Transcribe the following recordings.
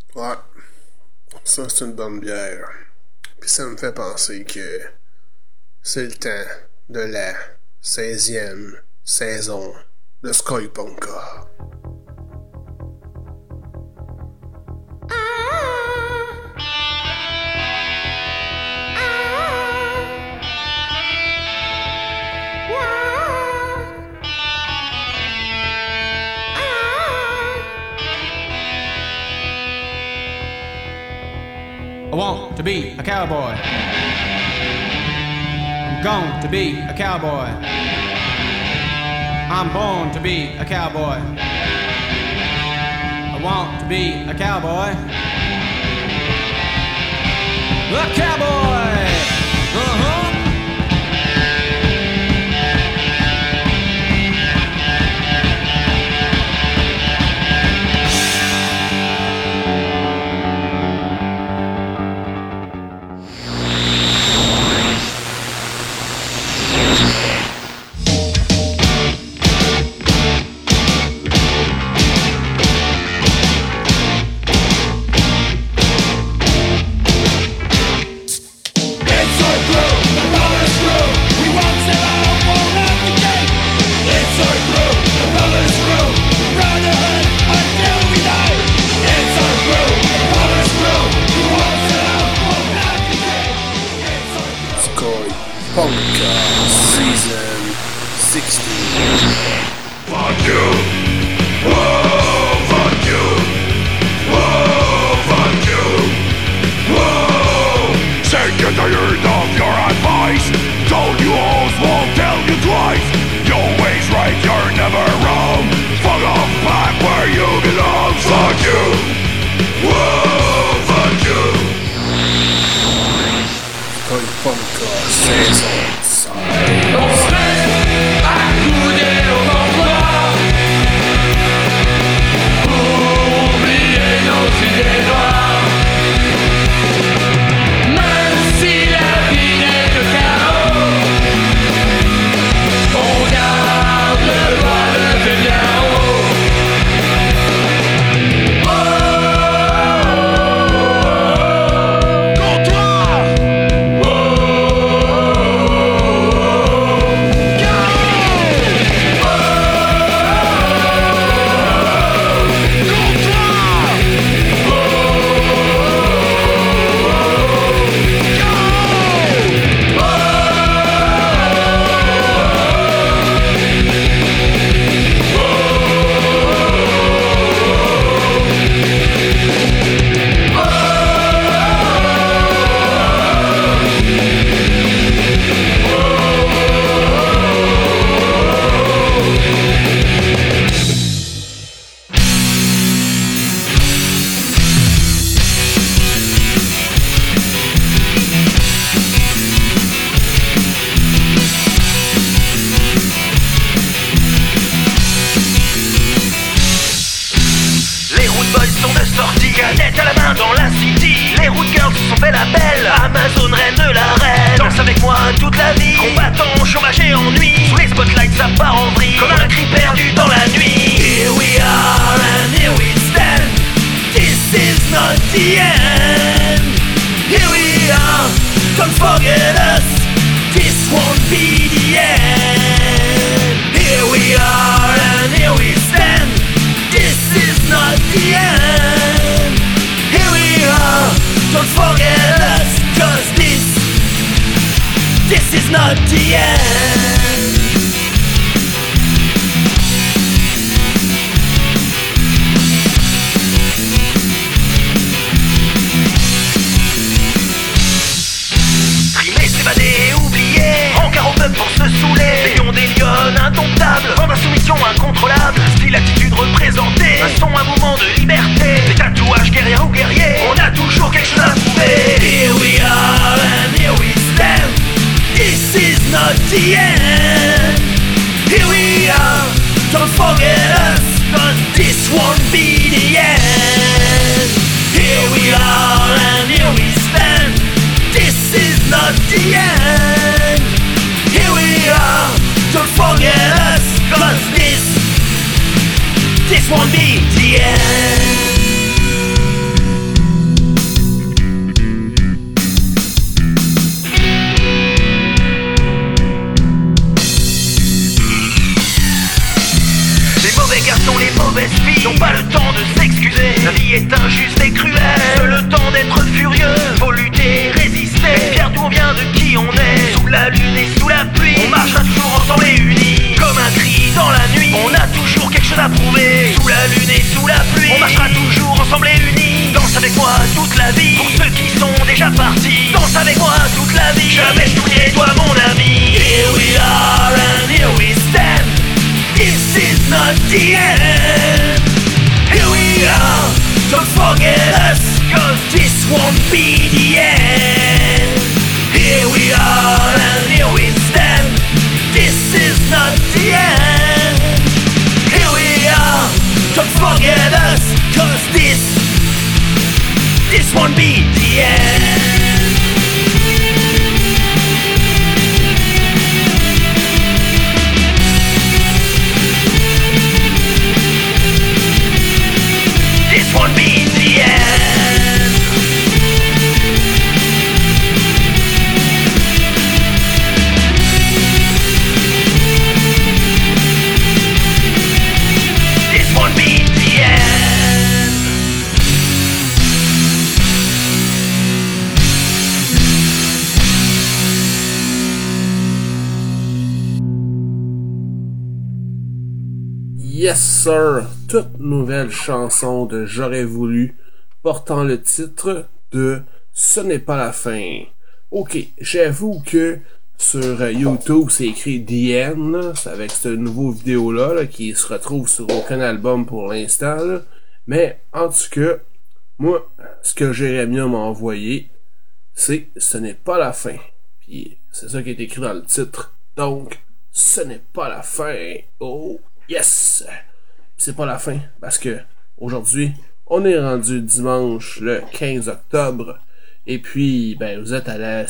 Ouais, ça c'est une bonne bière. Puis ça me fait penser que c'est le temps de la 16e saison de Sky Punka. I want to be a cowboy. I'm going to be a cowboy. I'm born to be a cowboy. I want to be a cowboy. A cowboy! Uh-huh! Punka Season 16. Fuck you! Whoa, fuck you! Whoa, fuck you! Whoa! Sick and tired of your advice. Told you hoes, won't tell you twice. Your way's right, you're never wrong. Fuck off back where you belong. Fuck you! Whoa, fuck you! Sky Punka Saison 5. Canette à la main dans la city. Les road girls se sont fait la belle. Amazon reine de l'arène. Danse avec moi toute la vie. Combattant, chômage et ennui. Sous les spotlights ça part en vrille. Comme un cri perdu dans la nuit. Here we are and here we stand. This is not the end. Here we are, don't forget us. This won't be the end. Here we are and here we stand. This is not the end. Here we are, don't forget us. Cause this is not the end. Trimer, s'évader, oublier. Encart au pub pour se saouler. Léon des lionnes indomptables. Vendre insoumission incontrôlable. Style, attitude représentée. Un son, un mouvement de liberté. Des tatouages guerriers ou guerriers. On a toujours quelque chose à prouver. Here we are and here we stand. This is not the end. Here we are, don't forget us. Cause this won't be the end. Here we are and here we stand. This is not the end. Here we are, don't forget us. Cause this won't be the end. won't be the end. This won't be the end. This won't be the end. Yes sir, toute nouvelle chanson de J'aurais voulu portant le titre de Ce n'est pas la fin. Ok, j'avoue que sur YouTube c'est écrit The End, là, c'est avec cette nouveau vidéo là, qui se retrouve sur aucun album pour l'instant, là. Mais en tout cas, moi, ce que Jérémia m'a envoyé, c'est Ce n'est pas la fin. Puis c'est ça qui est écrit dans le titre. Donc, ce n'est pas la fin. Oh yes! C'est pas la fin, parce que aujourd'hui, on est rendu dimanche le 15 octobre, et puis, ben, vous êtes à la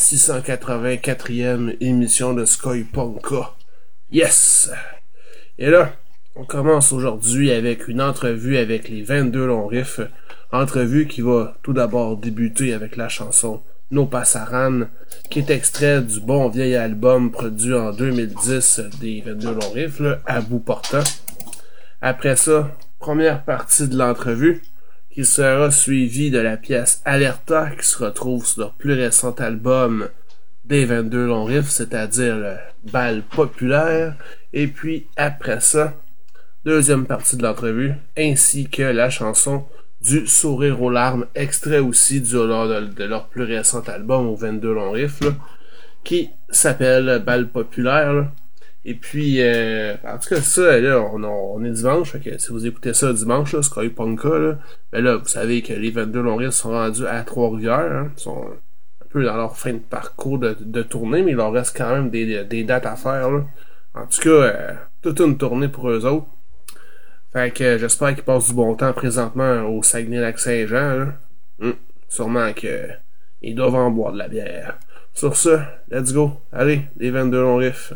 684e émission de Sky Punka. Yes! Et là, on commence aujourd'hui avec une entrevue avec les 22 longs riffs, entrevue qui va tout d'abord débuter avec la chanson No Pasaran, qui est extrait du bon vieil album produit en 2010 des 22 longs riffs, là, à bout portant. Après ça, première partie de l'entrevue, qui sera suivie de la pièce Alerta, qui se retrouve sur leur plus récent album des 22 longs riffs, c'est-à-dire le bal populaire. Et puis après ça, deuxième partie de l'entrevue, ainsi que la chanson du Sourire aux larmes, extrait aussi de leur plus récent album aux 22 longs riffs, là, qui s'appelle Bal populaire, là. Et puis, en tout cas, ça, là, on est dimanche, fait que si vous écoutez ça dimanche, là, Sky Punka, là, ben là, vous savez que les 22 longs riffs sont rendus à Trois-Rivières, hein, ils sont un peu dans leur fin de parcours de tournée, mais il leur reste quand même des dates à faire, là. En tout cas, toute une tournée pour eux autres. Fait que j'espère qu'ils passent du bon temps présentement au Saguenay-Lac-Saint-Jean, là. Sûrement que ils doivent en boire de la bière. Sur ce, let's go. Allez, les 22 longs riffs.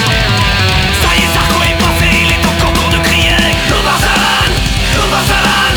Ça y est, Sarko est passé, il est encore temps de crier. No Pasaran,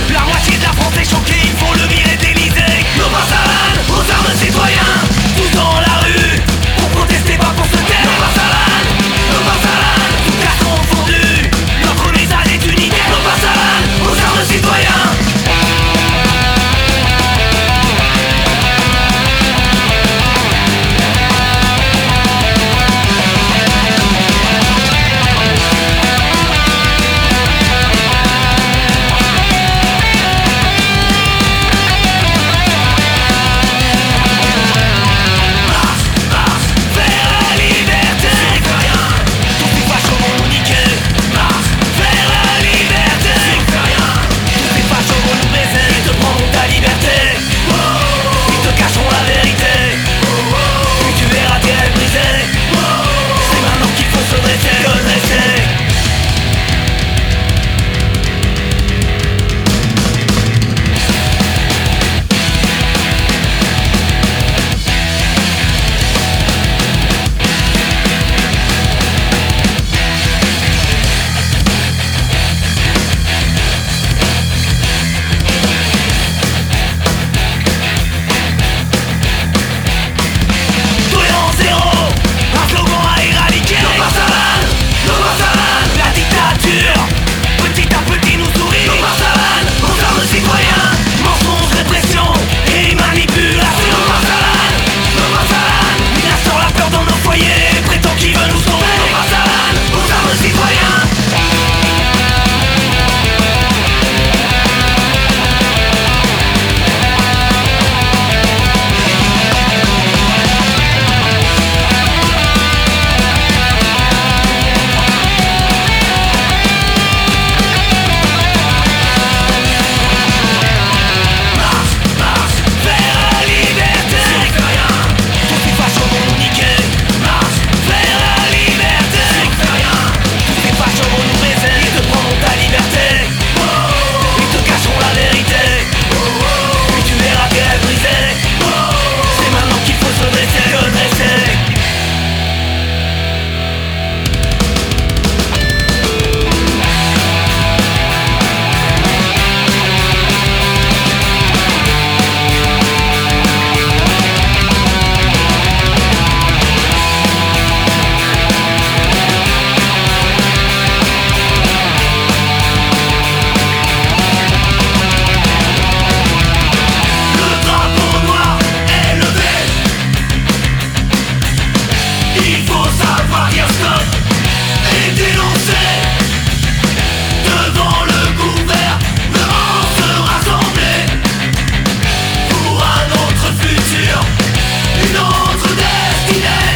faut savoir dire stop et dénoncer. Devant le gouvernement se rassembler pour un autre futur, une autre destinée.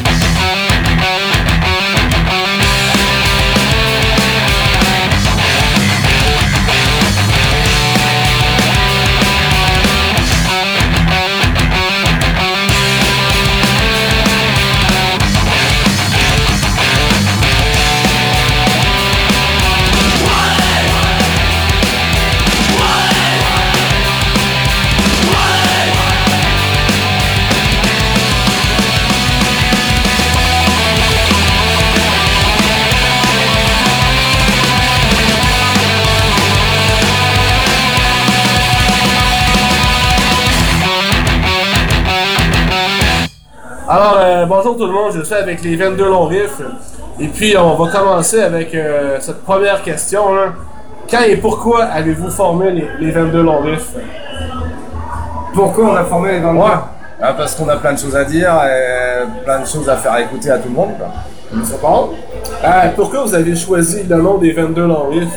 Alors, bonjour tout le monde, je suis avec les 22 longs riffs. Et puis, on va commencer avec cette première question. Là. Quand et pourquoi avez-vous formé les 22 longs riffs? Pourquoi on a formé les 22? Ouais. Parce qu'on a plein de choses à dire et plein de choses à faire écouter à tout le monde. Quoi. C'est bon? Pourquoi vous avez choisi le nom des 22 longs riffs?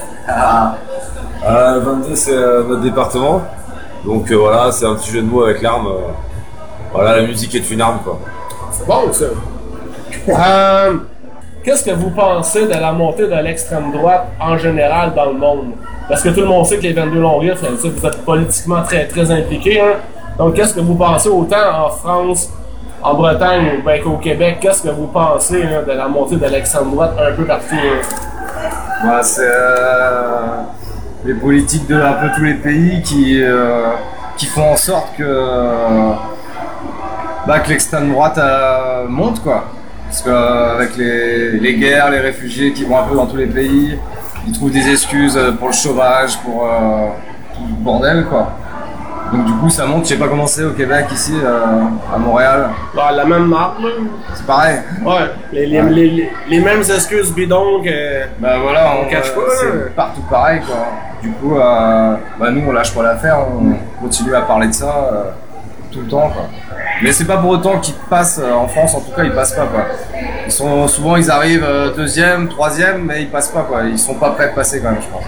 22 c'est notre département. Donc voilà, c'est un petit jeu de mots avec l'arme. Voilà, la musique est une arme quoi. C'est bon ça. Qu'est-ce que vous pensez de la montée de l'extrême droite en général dans le monde? Parce que tout le monde sait que les 22 longs riffs, vous êtes politiquement très très impliqués. Hein? Donc qu'est-ce que vous pensez autant en France, en Bretagne ben, qu'au Québec? Qu'est-ce que vous pensez là, de la montée de l'extrême droite un peu partout? Bah, c'est les politiques de un peu tous les pays qui font en sorte que l'extrême droite monte quoi. Parce qu'avec les guerres, les réfugiés qui vont un peu dans tous les pays, ils trouvent des excuses pour le chômage, pour tout le bordel quoi. Donc du coup ça monte, je sais pas comment c'est au Québec ici, à Montréal. Bah, la même marque, là. C'est pareil. Ouais, les mêmes excuses bidons que... Bah voilà, on cache pas, c'est partout pareil quoi. Du coup, nous on lâche pas l'affaire, on continue à parler de ça tout le temps quoi. Mais c'est pas pour autant qu'ils passent, en France en tout cas ils passent pas quoi. Souvent ils arrivent deuxième, troisième, mais ils passent pas quoi. Ils sont pas prêts de passer quand même je pense.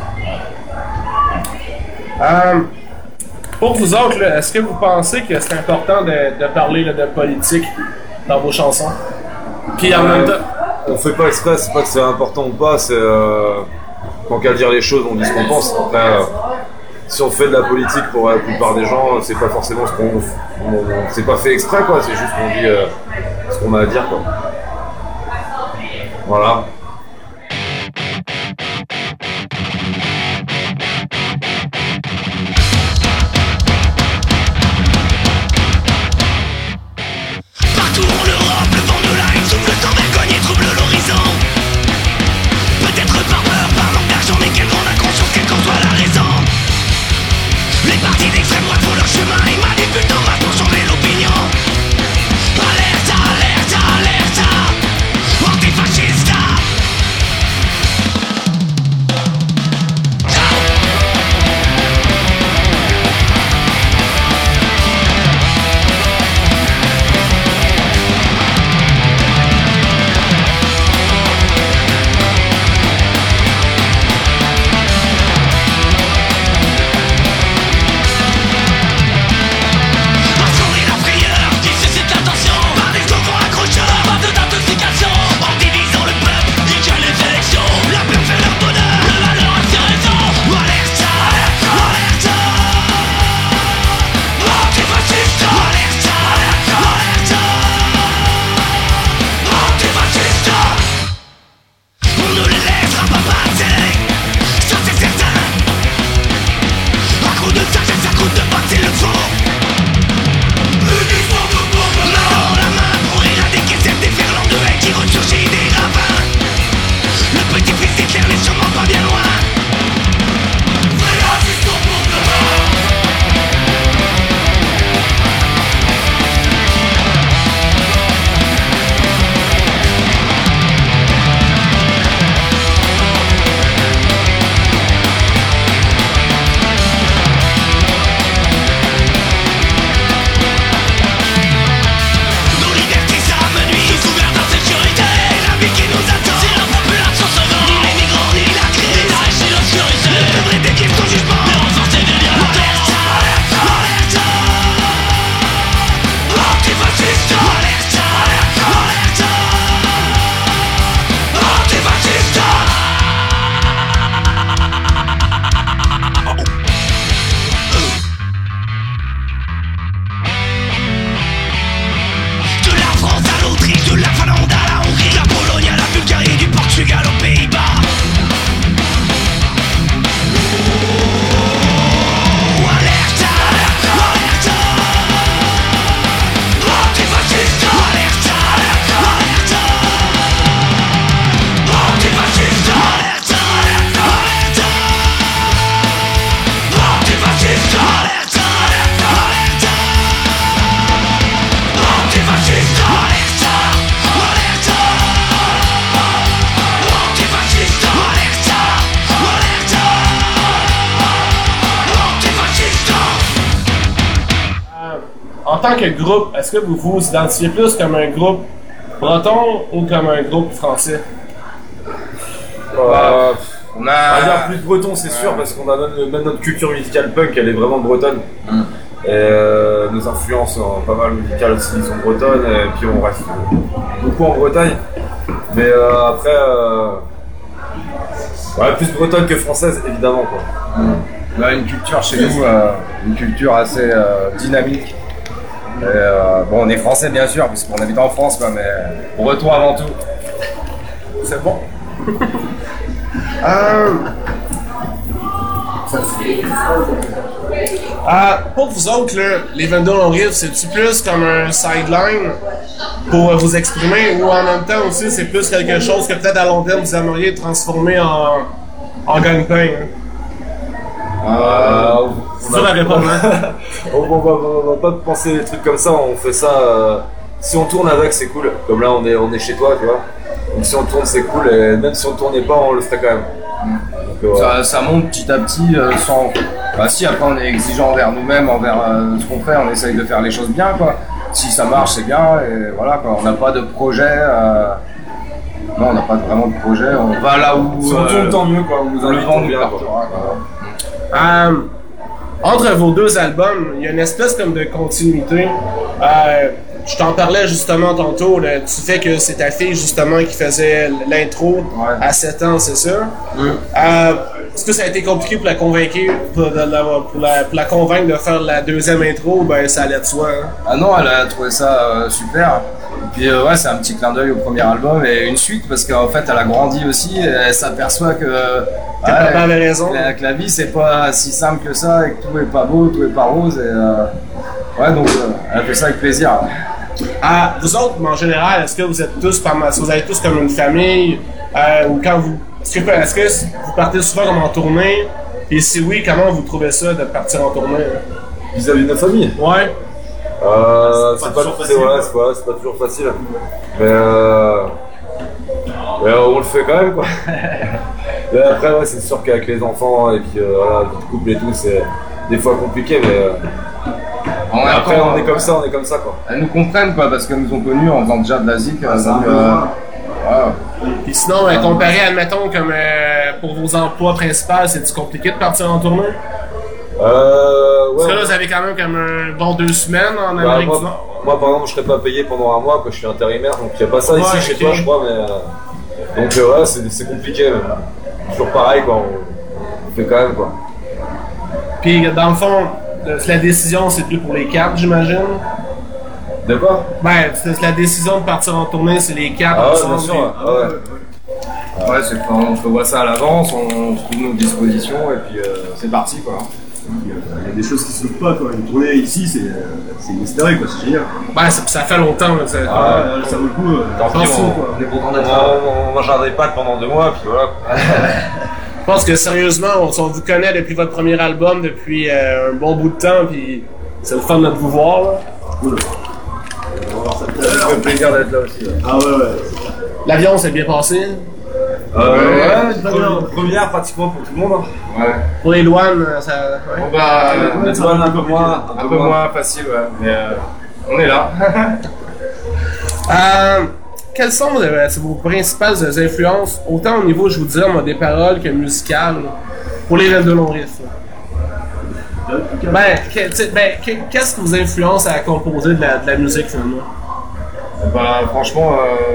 Pour vous autres, là, est-ce que vous pensez que c'est important de parler là, de politique dans vos chansons? Puis en même temps... On fait pas exprès, c'est pas que c'est important ou pas, c'est quand qu'à dire les choses, on dit ce qu'on pense. Après, si on fait de la politique pour la plupart des gens, c'est pas forcément ce qu'on... c'est pas fait exprès quoi, c'est juste qu'on dit ce qu'on a à dire quoi. Voilà. Partout en Europe, le vent de la haine souffle sans vergogne et trouble l'horizon. Peut-être par peur, par manque d'argent, mais quelle grande inconscience, quelle qu'en soit la raison. Les partis d'extrême droite font leur chemin et manipulent en masse pour changer l'opinion. Alerte, alerte, alerte, antifascista. tant que groupe, est-ce que vous vous identifiez plus comme un groupe breton ou comme un groupe français? On On va dire plus breton, c'est sûr, parce qu'on a même notre culture musicale punk, elle est vraiment bretonne. Et nos influences pas mal musicales aussi sont bretonnes, et puis on reste beaucoup en Bretagne. Mais après, ouais, plus bretonne que française, évidemment, quoi. On a une culture chez nous, une culture assez dynamique. Et, bon, on est français bien sûr, puisqu'on habite en France, quoi, mais breton avant tout. C'est bon. Pour vous autres, là, les Vendôme on Rive, c'est-tu plus comme un sideline pour vous exprimer ou en même temps aussi c'est plus quelque chose que peut-être à long terme vous aimeriez transformer en gagne-pain? C'est ça la réponse, hein? On va pas penser des trucs comme ça, on fait ça. Si on tourne avec, c'est cool. Comme là, on est chez toi, tu vois. Donc si on tourne, c'est cool, et même si on tournait pas, on le ferait quand même. Donc, ça monte petit à petit sans. Bah, si après on est exigeant envers nous-mêmes, envers ce qu'on fait, on essaye de faire les choses bien, quoi. Si ça marche, c'est bien, et voilà, quoi. On n'a pas de projet. Non, on n'a pas vraiment de projet. On va là où. si on tourne, tant mieux, quoi. On nous le invite, vent on nous vient, partira, quoi. quoi. Entre vos deux albums, il y a une espèce comme de continuité. Je t'en parlais justement tantôt, là, du fait que c'est ta fille justement qui faisait l'intro à 7 ans, c'est ça? Est-ce que ça a été compliqué pour la convaincre, pour la convaincre de faire la deuxième intro? Ben ça allait de soi. Hein? Ah non, elle a trouvé ça super. Et puis ouais, c'est un petit clin d'œil au premier album et une suite parce qu'en fait elle a grandi aussi et elle s'aperçoit que papa avait raison. Que la vie c'est pas si simple que ça et que tout est pas beau, tout est pas rose et ouais donc elle a fait ça avec plaisir. Vous autres, en général, est-ce que vous êtes tous vous avez tous comme une famille ou quand vous est-ce que vous partez souvent comme en tournée? Et si oui, comment vous trouvez ça de partir en tournée? Vis-à-vis de notre famille? Ouais. C'est pas toujours facile. Mais on le fait quand même, quoi. Mais après, ouais, c'est sûr qu'avec les enfants et puis voilà, vie de couple et tout, c'est des fois compliqué, mais après on est comme ça, quoi. Elles nous comprennent, quoi, parce qu'elles nous ont connus en faisant déjà de la zik. Et sinon, comparé, admettons, comme pour vos emplois principaux, c'est-tu compliqué de partir en tournée? Parce que là, vous avez quand même comme un bon 2 semaines en Amérique du Nord. Moi, par exemple, je serais pas payé pendant un mois, quoi, je suis intérimaire, donc il n'y a pas ça ici chez toi, je crois, mais. Donc, ouais, c'est compliqué, mais toujours pareil, quoi, on fait quand même, quoi. Puis, dans le fond, la décision, c'est plus pour les cartes, j'imagine? De quoi? Ben, la décision de partir en tournée, c'est les cartes. Ah ouais, bien sûr, ouais, on prévoit ça à l'avance, on trouve nos dispositions et puis c'est parti, quoi. Il y a des choses qui se loupent pas, quoi. Une tournée ici, c'est inespéré, quoi. C'est génial. Ouais, ça fait longtemps. Là, ça vaut le coup. On est content d'être là. On mangera des pâtes pendant 2 mois, puis voilà. Je pense que sérieusement, on vous connaît depuis votre premier album, depuis un bon bout de temps, puis c'est le fun de vous voir. Là. Cool. Ça fait plaisir d'être là aussi. Là. Ah ouais. L'avion s'est bien passé? Première pratiquement pour tout le monde. Hein. Ouais. Pour les douanes, ça. Ouais. Bon bah, les douanes un peu moins facile, ouais. Mais on est là. Quelles sont vos principales influences, autant au niveau, je vous dirais, des paroles que musicales, pour les Vendôme on Rive? Qu'est-ce qui vous influence à composer de la musique, finalement? Bah, franchement,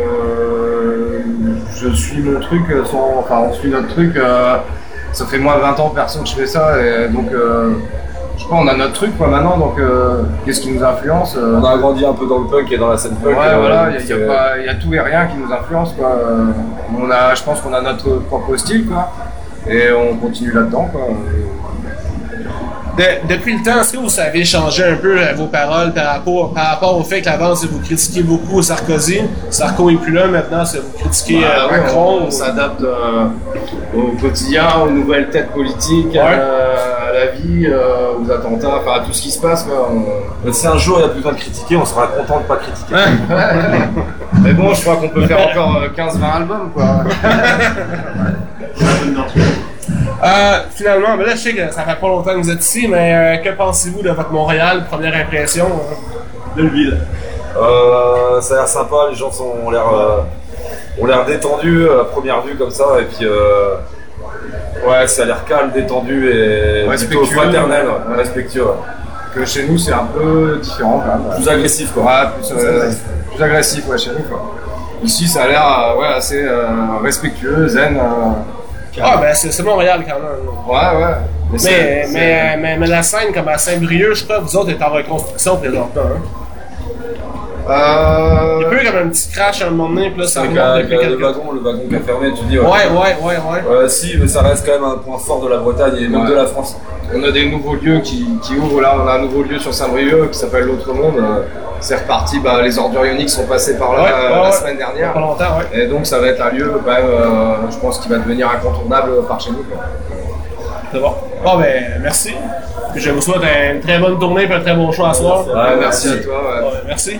je suis mon truc on suit notre truc. Ça fait moins de 20 ans perso que je fais ça, et donc je crois on a notre truc, quoi, maintenant. Donc, qu'est-ce qui nous influence? On a grandi un peu dans le punk et dans la scène punk. Ouais, voilà, il y a tout et rien qui nous influence, quoi. Je pense qu'on a notre propre style, quoi, et on continue là-dedans, quoi. Depuis le temps, est-ce que vous savez changer un peu vos paroles par rapport au fait qu'avant, vous critiquiez beaucoup Sarkozy? Sarko est plus là maintenant, vous critiquez Macron? On s'adapte au quotidien, aux nouvelles têtes politiques, à la vie, aux attentats, enfin à tout ce qui se passe, quoi. Si un jour il y a plus besoin de critiquer, on sera content de pas critiquer. Mais bon, je crois qu'on peut faire encore 15-20 albums, quoi. Finalement, là je sais que ça fait pas longtemps que vous êtes ici, mais que pensez-vous de votre Montréal, première impression? Belle ville. Ça a l'air sympa, les gens ont l'air détendus à première vue comme ça, et puis ouais, ça a l'air calme, détendu et plutôt fraternel, respectueux. Ouais. Que chez nous, c'est un peu différent quand même. Plus agressif quoi. Ouais, plus agressif chez nous quoi. Ici, ça a l'air assez respectueux, zen. Ben c'est Montréal quand même. Ouais. Mais la scène comme à Saint-Brieuc, je crois, vous autres êtes en reconstruction présentement. Hein? Il y a eu comme un petit crash à un moment donné, puis là ça remonte depuis le wagon qui a fermé, tu dis Ouais. Si, mais ça reste quand même un point fort de la Bretagne et même de la France. On a des nouveaux lieux qui ouvrent là, on a un nouveau lieu sur Saint-Brieuc qui s'appelle l'Autre Monde. C'est reparti, les ordures ioniques sont passées par là la semaine dernière. Pas longtemps, ouais. Et donc ça va être un lieu quand même, je pense qu'il va devenir incontournable par chez nous. Quoi. C'est bon. Bon ben merci. Je vous souhaite une très bonne tournée et un très bon choix à soir. Merci à toi. Ouais, merci.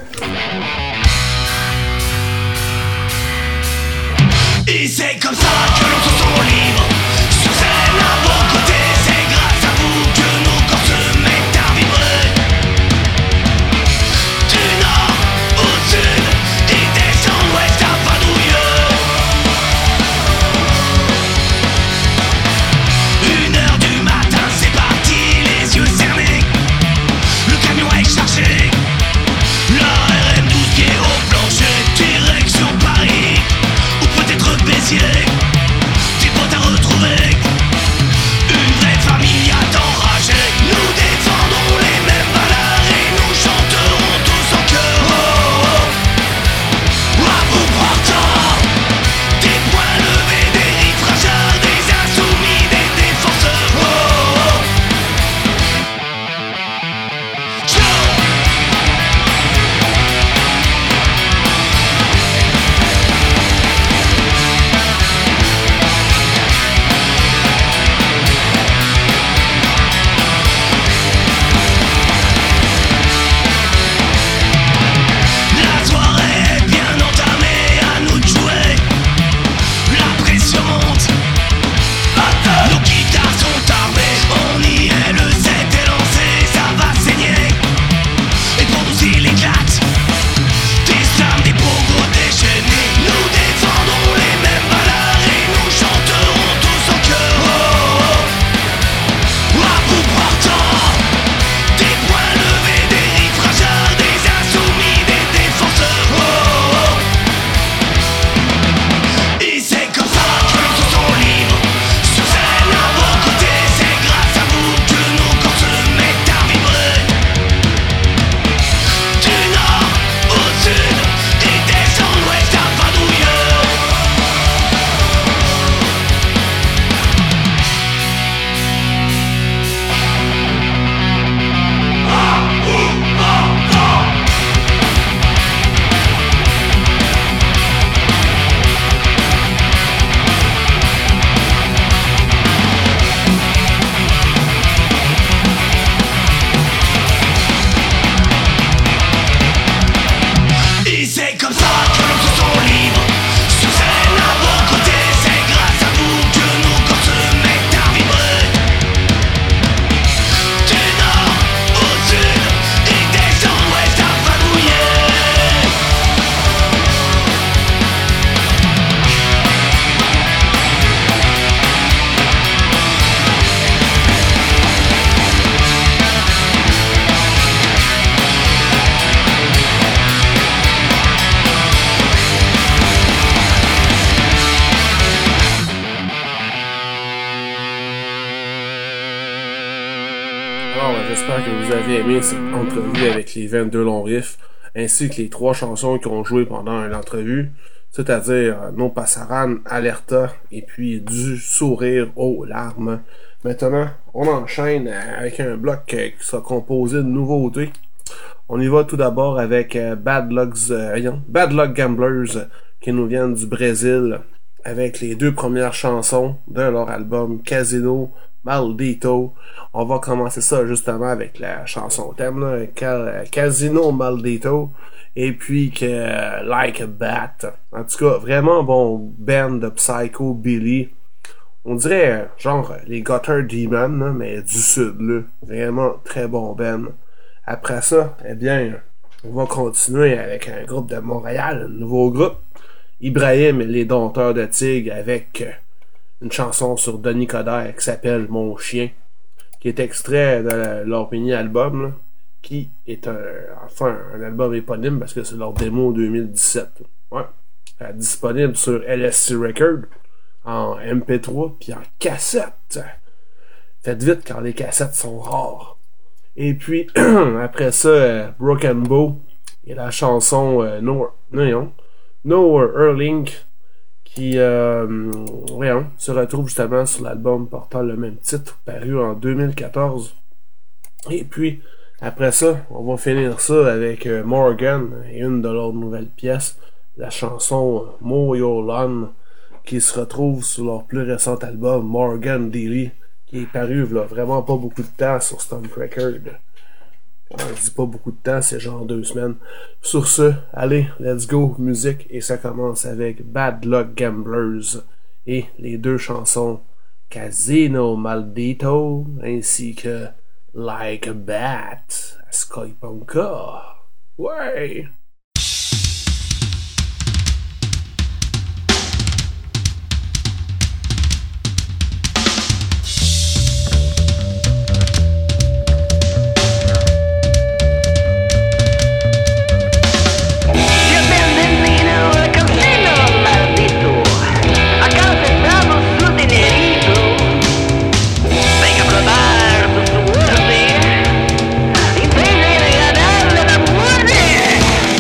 Et c'est comme ça que l'on se sent libre. Sur scène à vos côtés, c'est grâce à vous que nos corps se mettent à vibrer. Du nord au sud, d'est en ouest à vadrouiller. 1h du matin, c'est parti, les yeux cernés. Le camion est chargé. La RM12 qui est au plancher, direction Paris. Ou peut-être Béziers, des potes à retrouver. Une vraie famille à t'enrager. Nous défendrons les mêmes valeurs et nous chanterons tous en chœur. À bout portant, des poings levés, des rites fragiles, des insoumis, des défenseurs. La soirée est bien entamée, à nous de jouer. La pression monte, nos guitares sont armées. On y est, le set est lancé, ça va saigner. Et pour nous il éclate, des flammes, des pogos déchaînés. Nous défendrons les mêmes valeurs et nous chanterons tous en chœur. À bout portant, des poings levés, des rites fragiles, des insoumis, des défenseurs. Et c'est comme ça que l'on se sent libre. Sur scène à vos côtés, c'est grâce à vous que nos corps se mettent à vibrer. Du nord au sud, d'est en ouest à vadrouiller. Et c'est comme ça que l'on se sent libre. Sur scène à vos côtés, c'est grâce à vous que nos corps se mettent à vibrer. Du nord au sud, d'est en ouest à vadrouiller. Alors, j'espère que vous avez aimé cette entrevue avec les 22 longs riffs, ainsi que les 3 chansons qu'ils ont jouées pendant l'entrevue, c'est-à-dire No Passaran, Alerta, et puis Du sourire aux larmes. Maintenant, on enchaîne avec un bloc qui sera composé de nouveautés. On y va tout d'abord avec Bad Luck Gamblers, qui nous viennent du Brésil, avec les 2 premières chansons de leur album Casino Maldito. On va commencer ça justement avec la chanson thème, là, Casino Maldito, et puis que Like a Bat. En tout cas, vraiment bon band de Psycho Billy. On dirait genre les Gutter Demon, là, mais du sud, là. Vraiment très bon band. Après ça, eh bien, on va continuer avec un groupe de Montréal, un nouveau groupe, Ibrahim et les Dompteurs de Tigre, avec une chanson sur Denis Coderre qui s'appelle Mon Chien, qui est extrait de leur mini-album, là, qui est un album éponyme parce que c'est leur démo 2017. Ouais. Disponible sur LSC Record en MP3 puis en cassette. Faites vite quand les cassettes sont rares. Et puis après ça, Broken Bow et la chanson Nowhere Earling qui se retrouve justement sur l'album portant le même titre, paru en 2014. Et puis après ça, on va finir ça avec Morgan et une de leurs nouvelles pièces, la chanson Moyolan, qui se retrouve sur leur plus récent album Morgan Daily, qui est paru là, vraiment pas beaucoup de temps sur Stomp Record. Je dis pas beaucoup de temps, c'est genre 2 semaines. Sur ce, allez, let's go, musique, et ça commence avec Bad Luck Gamblers et les 2 chansons Casino Maldito ainsi que Like a Bat à Skypunka. Ouais! Venga a probar tu suerte y ganar la muerte.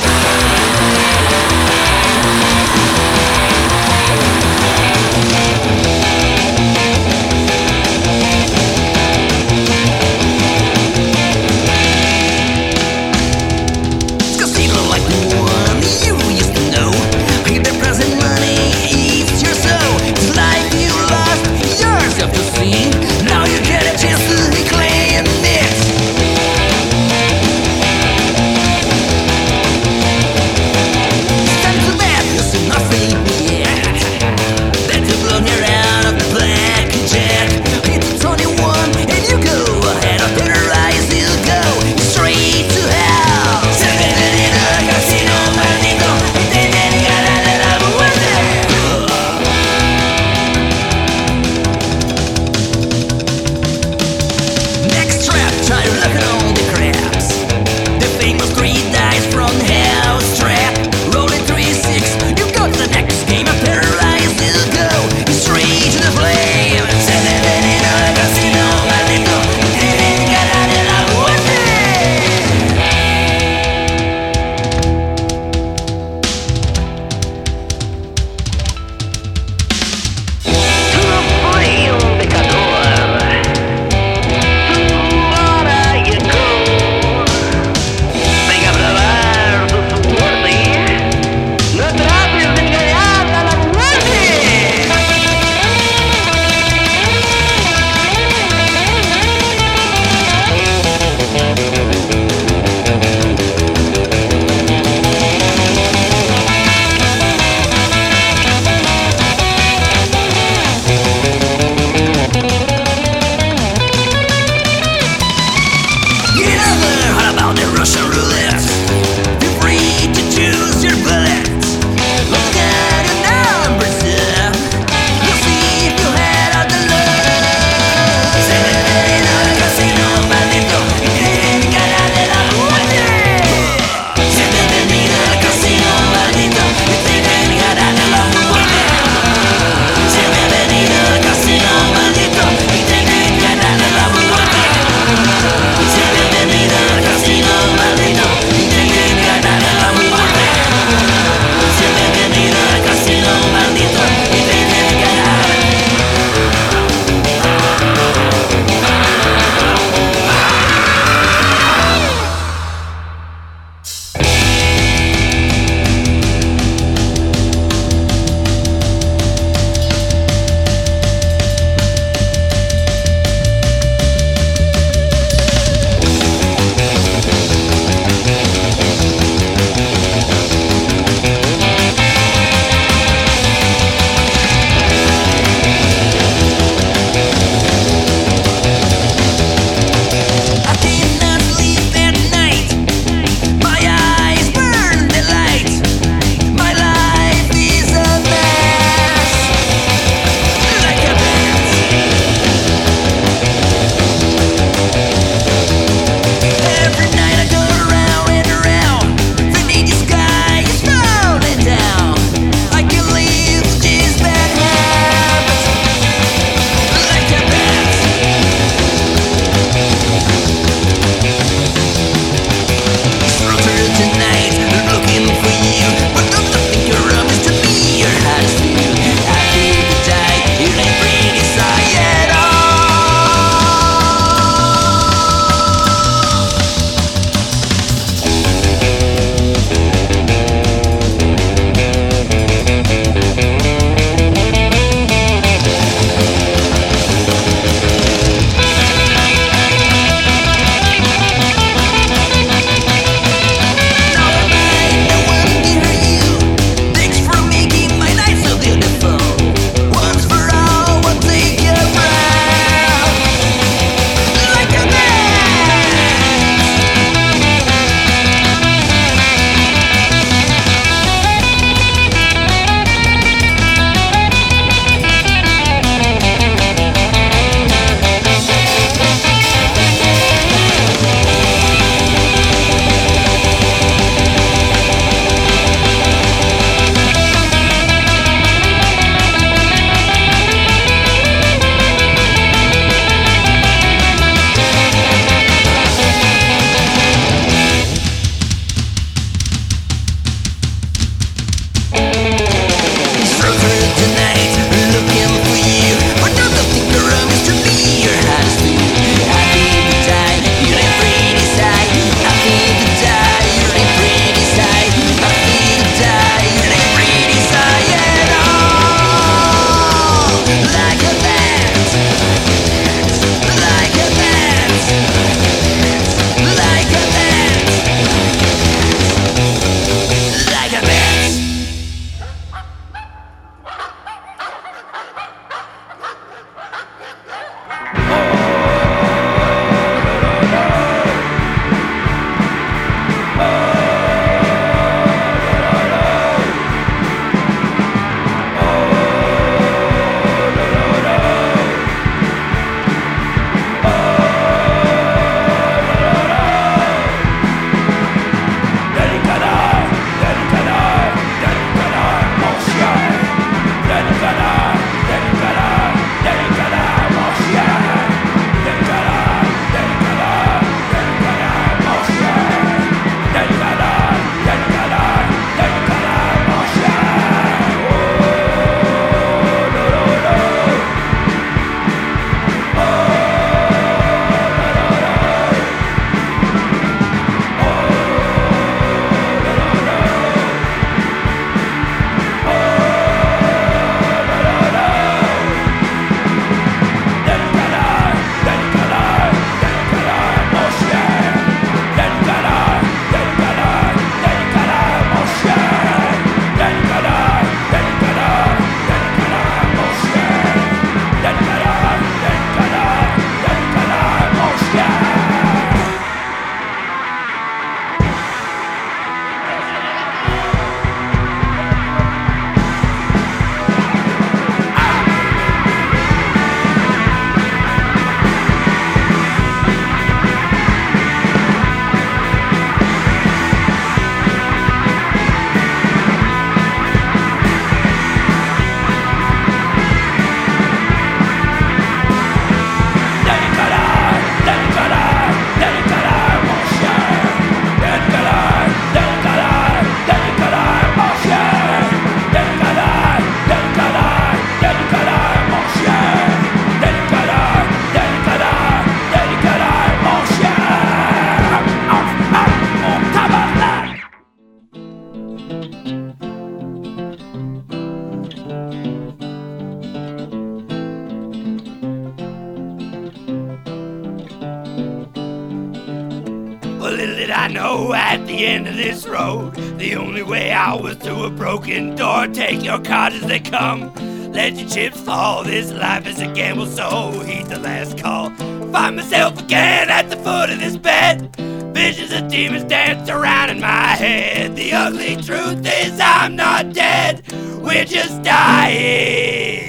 did I know at the end of this road? The only way out was through a broken door. Take your cards as they come, let your chips fall. This life is a gamble, so heed the last call. Find myself again at the foot of this bed. Visions of demons dance around in my head. The ugly truth is I'm not dead, we're just dying.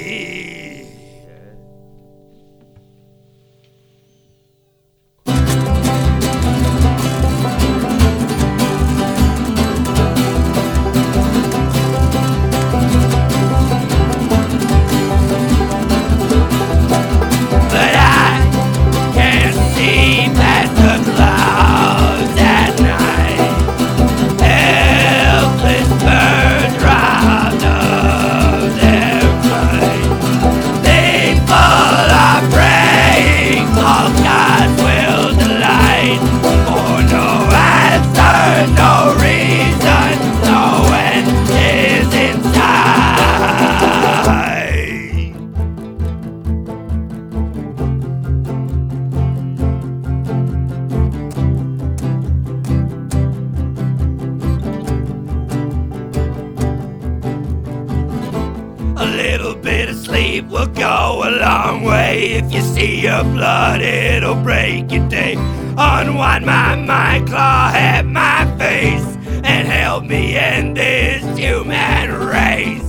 Will go a long way. If you see your blood, it'll break your day. Unwind my mind, claw at my face, and help me end this human race.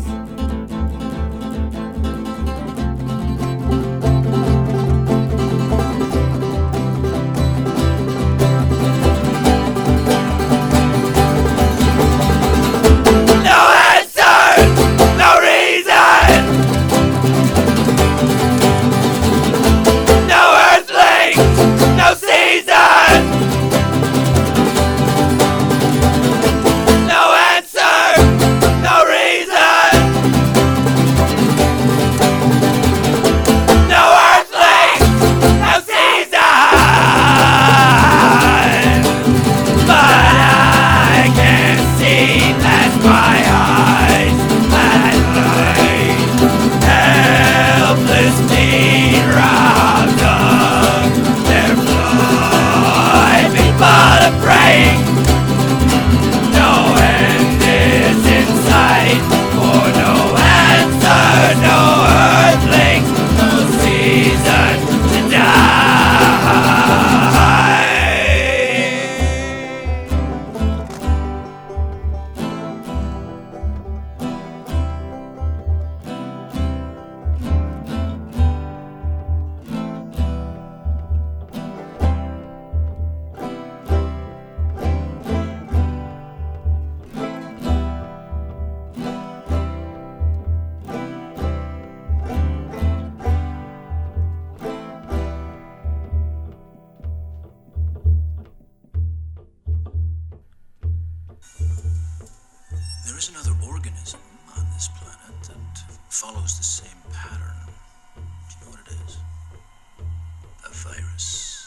There is another organism on this planet that follows the same pattern. Do you know what it is? A virus.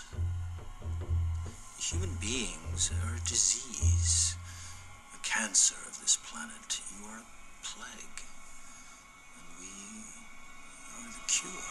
Human beings are a disease, a cancer of this planet. You are a plague, and we are the cure.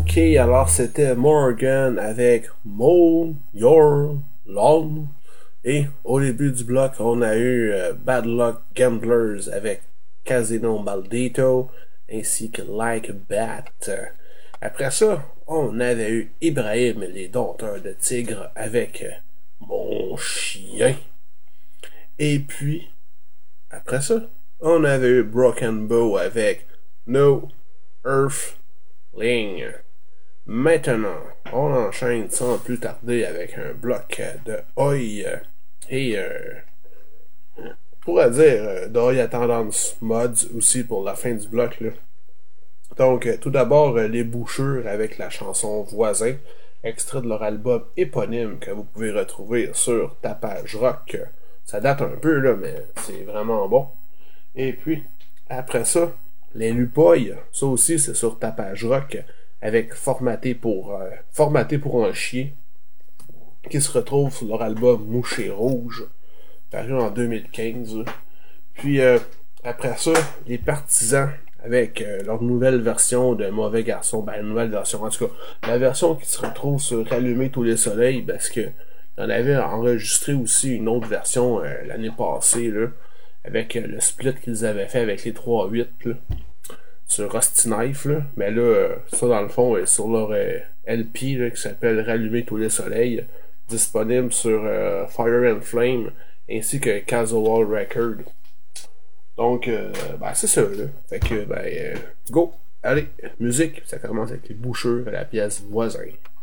Ok, alors c'était Morgan avec Mow Your Lawn. Et au début du bloc, on a eu Bad Luck Gamblers avec Casino Maldito ainsi que Like a Bat. Après ça, on avait eu Ibrahim les Dompteurs de Tigre avec Mon Chien. Et puis, après ça, on avait eu Broken Bow avec No Earthling. Maintenant, on enchaîne sans plus tarder avec un bloc de Oi et on pourrait dire d'Oi à tendance mods aussi pour la fin du bloc là. Donc, tout d'abord, les Bouchures avec la chanson Voisin, extrait de leur album éponyme que vous pouvez retrouver sur Tapage Rock. Ça date un peu, là, mais c'est vraiment bon. Et puis, après ça, les Lupoy, ça aussi, c'est sur Tapage Rock, avec Formaté pour un chien, qui se retrouve sur leur album Mouché Rouge, paru en 2015. Puis, après ça, les Partisans, avec leur nouvelle version de Mauvais Garçon, nouvelle version, en tout cas, la version qui se retrouve sur Rallumer tous les soleils, parce que on avait enregistré aussi une autre version l'année passée, là, avec le split qu'ils avaient fait avec les 3-8, là, sur Rusty Knife, là. Mais là, ça dans le fond est sur leur LP, là, qui s'appelle Rallumer tous les soleils, disponible sur Fire and Flame, ainsi que Casual Record. Donc, c'est ça, là. Fait que, go! Allez, musique, ça commence avec les Bouchures et la pièce Voisin.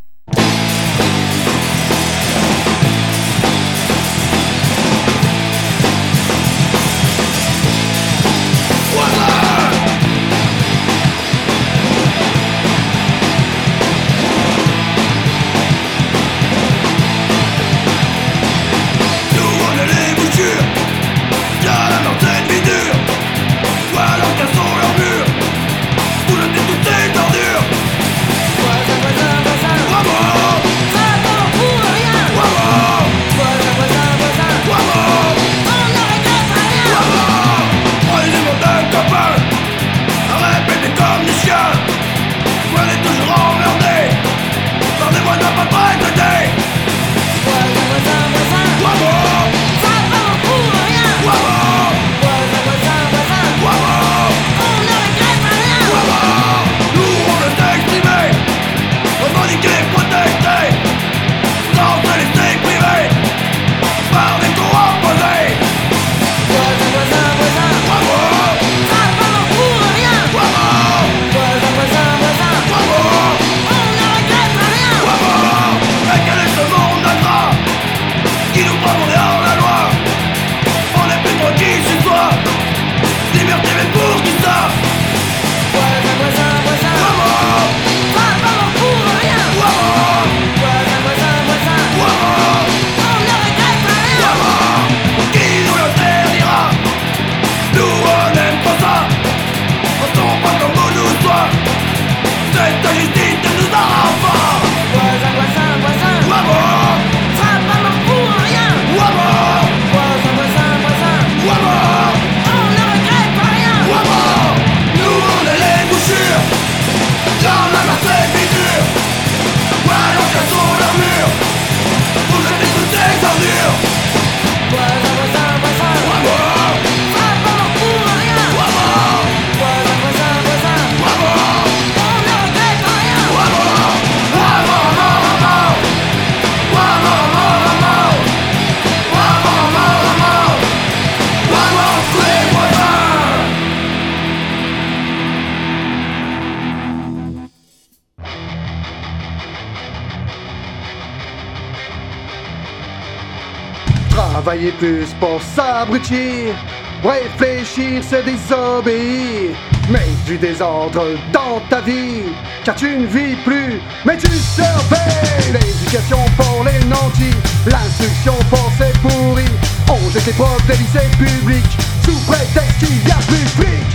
Travailler plus pour s'abrutir, réfléchir c'est désobéir. Mets du désordre dans ta vie, car tu ne vis plus, mais tu surveilles. L'éducation pour les nantis, l'instruction pour ces pourris. On jette les profs des lycées publics, sous prétexte qu'il y a plus de fric.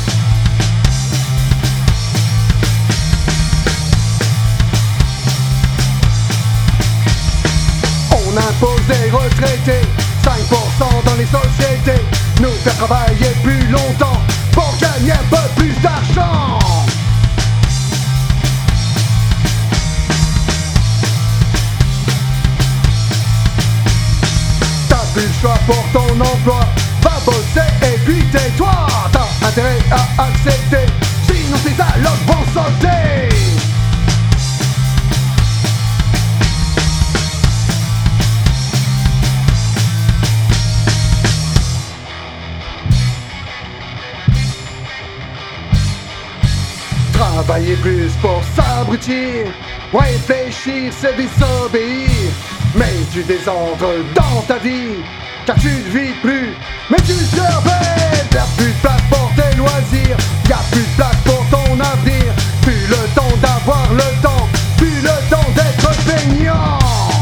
On impose des retraités, 5% dans les sociétés, nous faire travailler plus longtemps pour gagner un peu plus d'argent. accepter, sinon tes allocs vont sauter. Travailler plus pour s'abrutir, réfléchir c'est désobéir. Mets du désordre dans ta vie, car tu ne vis plus, mais tu surveilles. Y'a plus de place pour tes loisirs, y'a plus de place pour ton avenir. Plus le temps d'avoir le temps, plus le temps d'être peignant.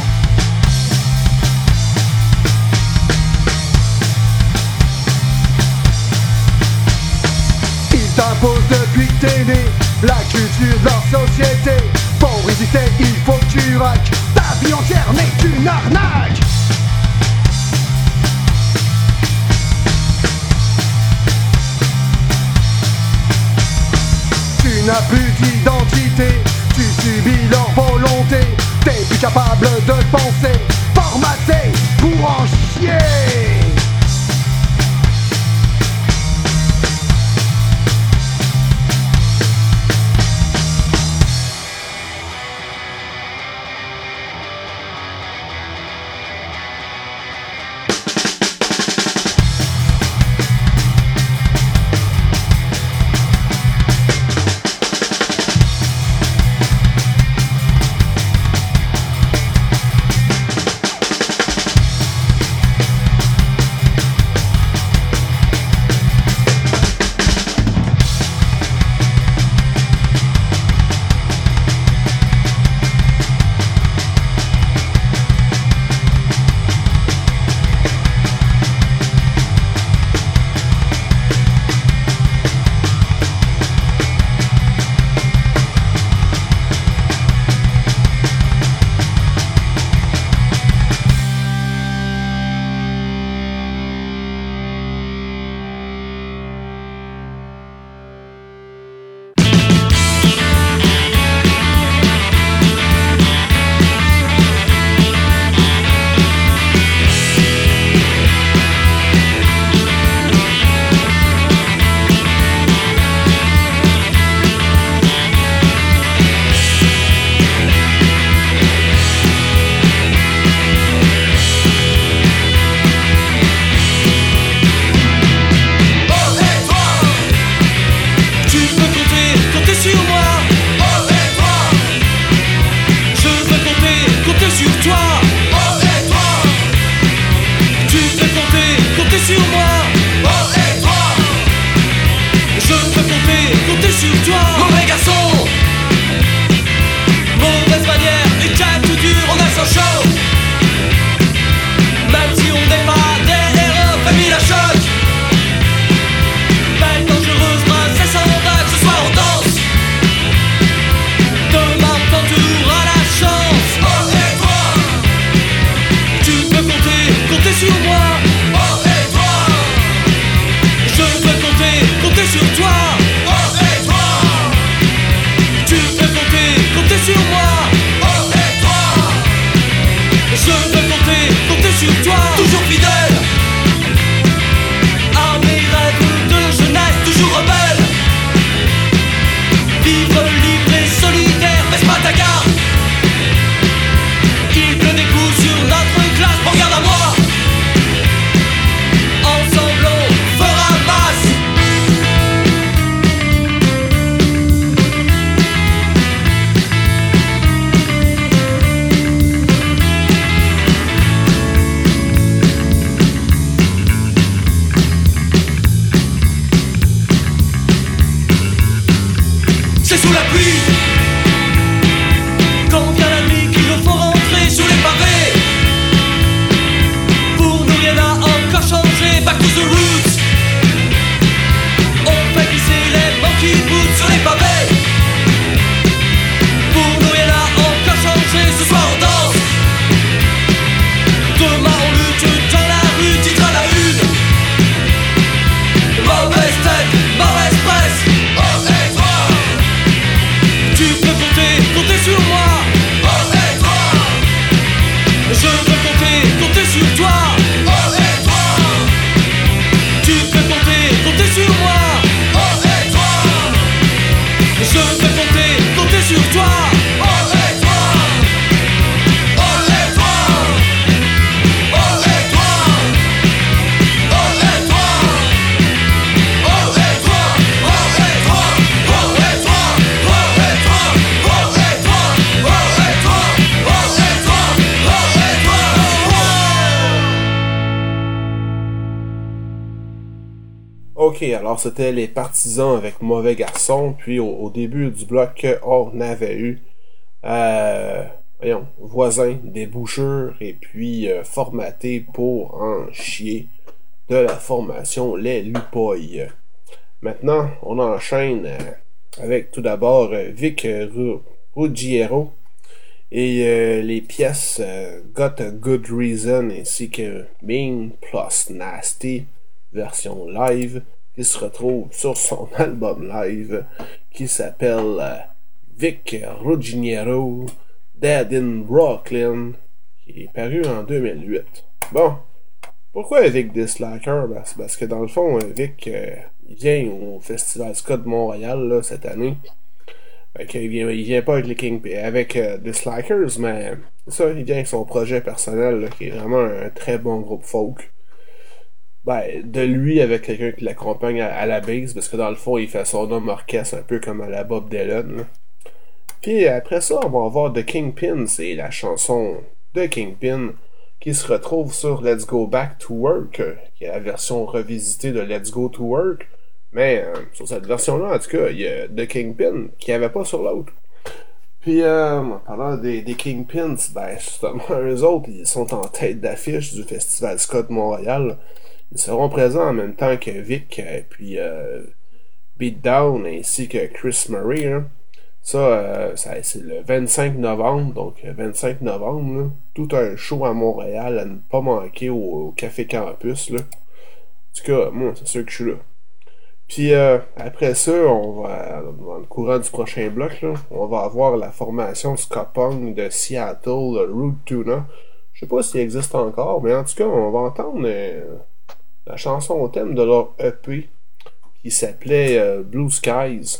Ils t'imposent depuis que t'es né la culture de leur société. Pour résister, il faut que tu raques. Ta vie entière n'est qu'une arnaque. Tu n'as plus d'identité, tu subis leur volonté. T'es plus capable de penser, formaté pour en chier. Tu Ok, alors c'était les Partisans avec Mauvais Garçon, puis au début du bloc, on avait eu Voisin des Bouchures, et puis Formaté pour en chier de la formation Les Lupoy. Maintenant, on enchaîne avec tout d'abord Vic Ruggiero et les pièces Got a Good Reason ainsi que Mean Plus Nasty version live qui se retrouve sur son album live qui s'appelle Vic Ruggiero Dead in Brooklyn qui est paru en 2008. Bon, pourquoi Vic Dislacker? Parce que dans le fond, Vic il vient au Festival Ska de Montréal là, cette année. Il vient pas avec les avec Dislackers, mais ça, il vient avec son projet personnel là, qui est vraiment un très bon groupe folk. De lui avec quelqu'un qui l'accompagne à la base, parce que dans le fond, il fait son homme orchestre un peu comme à la Bob Dylan. Là. Puis après ça, on va avoir The Kingpin, c'est la chanson de Kingpin qui se retrouve sur Let's Go Back to Work, qui est la version revisitée de Let's Go to Work. Mais sur cette version-là, en tout cas, il y a The Kingpin qui n'y avait pas sur l'autre. Puis, en parlant des Kingpins, justement, eux autres, ils sont en tête d'affiche du Festival Ska de Montréal. Ils seront présents en même temps que Vic, puis Beatdown, ainsi que Chris Murray. Hein. Ça, c'est le 25 novembre, donc 25 novembre, là, tout un show à Montréal à ne pas manquer au Café Campus. Là. En tout cas, moi, c'est sûr que je suis là. Puis après ça, on va, dans le courant du prochain bloc, là, on va avoir la formation ska punk de Seattle, Root Tuna. Je sais pas s'il existe encore, mais en tout cas, on va entendre la chanson au thème de leur EP qui s'appelait Blue Skies.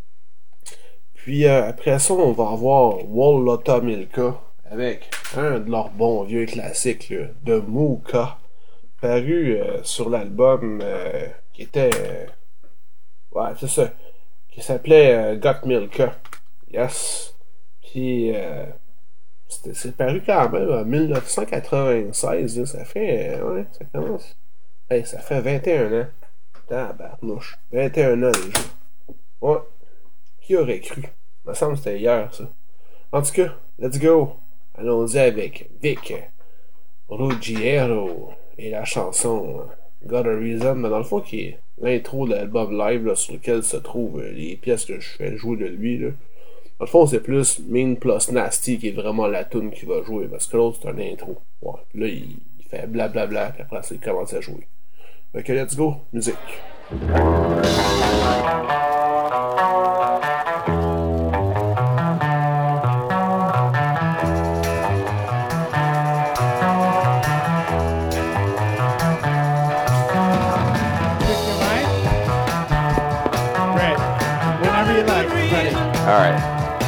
Puis après ça, on va avoir Wall Lotta Milka avec un de leurs bons vieux classiques là, de Mooka, paru sur l'album qui était... ouais, c'est ça. Qui s'appelait Got Milka. Yes. Puis, c'est paru quand même en 1996. Là. Ça fait... ouais, ça commence... Hey, ça fait 21 ans. Tabarnouche. 21 ans déjà. Ouais. Qui aurait cru? Il me semble que c'était hier, ça. En tout cas, let's go. Allons-y avec Vic Ruggiero et la chanson Got a Reason, mais dans le fond, qui est l'intro de l'album live là, sur lequel se trouvent les pièces que je fais jouer de lui. Là. Dans le fond, c'est plus Mean Plus Nasty qui est vraiment la tune qui va jouer, parce que l'autre, c'est un intro. Ouais. Puis là, il fait blablabla, puis après, il commence à jouer. Ok, let's go, musique. All right.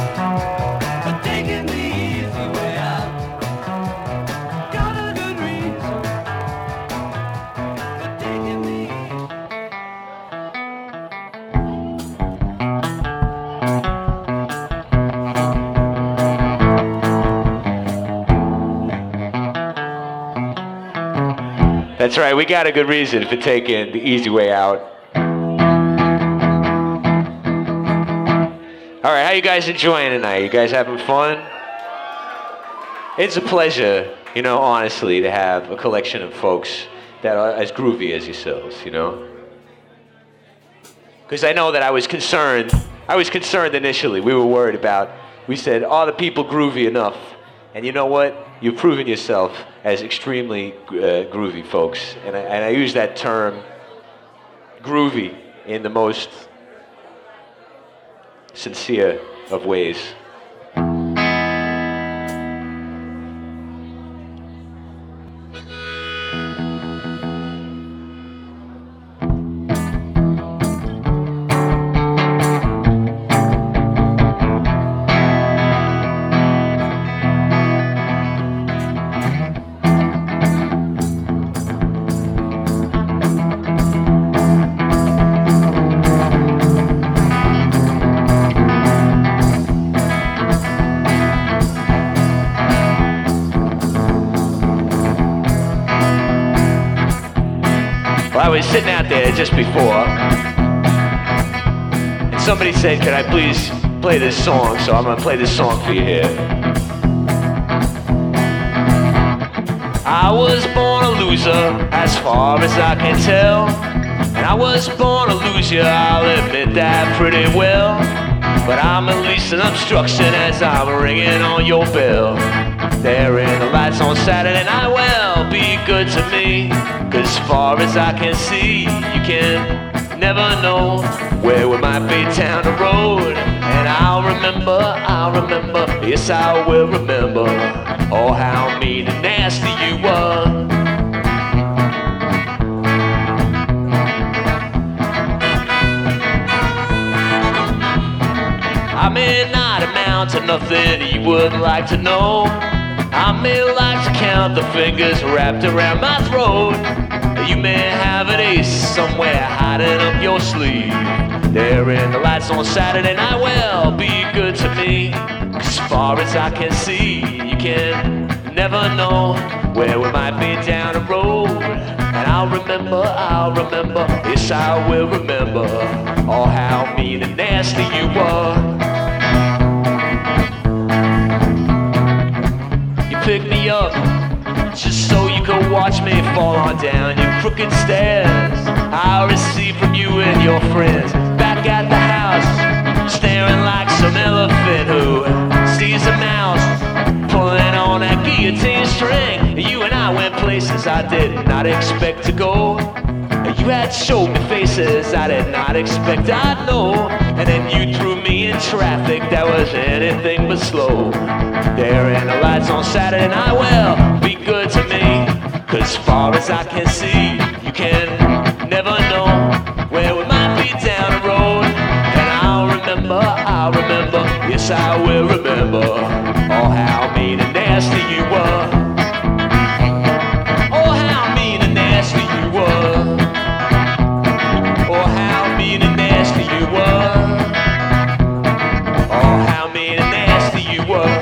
That's right, we got a good reason for taking the easy way out. Alright, how you guys enjoying tonight? You guys having fun? It's a pleasure, you know, honestly, to have a collection of folks that are as groovy as yourselves, you know? Because I know that I was concerned initially. We were worried about, we said, are the people groovy enough? And you know what? You've proven yourself as extremely groovy folks. And I use that term, groovy, in the most sincere of ways. was sitting out there just before, and somebody said, "Could I please play this song?" So I'm gonna play this song for you here. I was born a loser, as far as I can tell. And I was born a loser, I'll admit that pretty well. But I'm at least an obstruction as I'm ringing on your bell. There in the lights on Saturday night, well, be good to me. 'Cause as far as I can see, you can never know where we might be down the road. And I'll remember, yes I will remember. Oh, how mean and nasty you were. I may not amount to nothing you would like to know. I may like to count the fingers wrapped around my throat. You may have an ace somewhere hiding up your sleeve. There in the lights on Saturday night, well, be good to me. 'Cause as far as I can see, you can never know where we might be down the road. And I'll remember, yes I will remember. Oh, how mean and nasty you were. You picked me up just so you could watch me fall on down your crooked stairs. I received from you and your friends back at the house, staring like some elephant who sees a mouse pulling on that guillotine string. You and I went places I did not expect to go. You had showed me faces I did not expect I'd know. And then you threw me in traffic that was anything but slow. There in the lights on Saturday night, well, be good to me. 'Cause as far as I can see, you can never know where we might be down the road. And I'll remember, yes I will remember. Oh, how mean and nasty you were. Oh, how mean and nasty you were. Oh, how mean and nasty you were. Oh, how mean and nasty you were.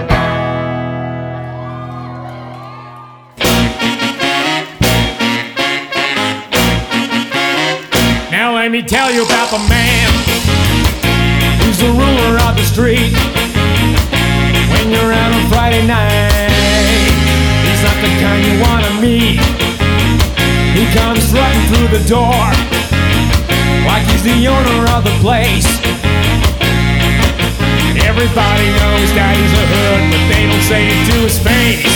Now let me tell you about the man who's the ruler of the street. When you're out on Friday night, he's not the kind you wanna meet. He comes strutting through the door like he's the owner of the place. Everybody knows that he's a hood, but they don't say it to his face.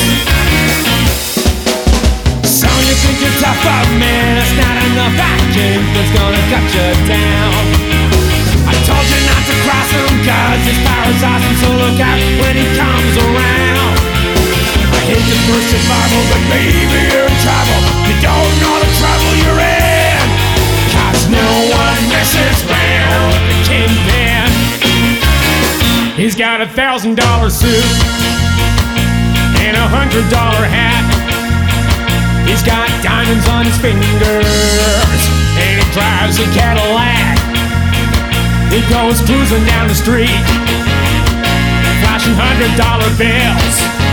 So you think you're tough, but man, it's not enough. That kid that's gonna cut you down. I told you not to cross him, 'cause his power's awesome, so look out when he comes around. I hate to burst your bubble, but baby, you're in trouble. You don't know the trouble you're in, 'cause no one messes around with the kingpin. He's got $1,000 suit and $100 hat. He's got diamonds on his fingers and he drives a Cadillac. He goes cruising down the street, flashing $100 bills.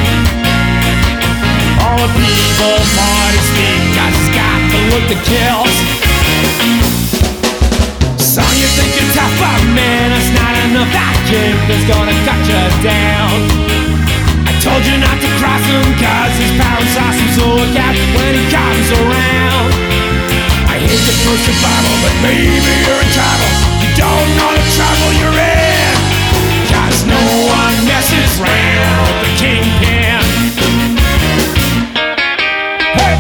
All the people want his feet, 'cause he's got the look that kills. So you think you're tough, but man, that's not enough. That kid is gonna cut you down. I told you not to cross him, 'cause his power's awesome, so look out when he comes around. I hate to push your Bible, but baby, you're in trouble. You don't know the trouble you're in, 'cause no one messes around with the kingpin. Hey!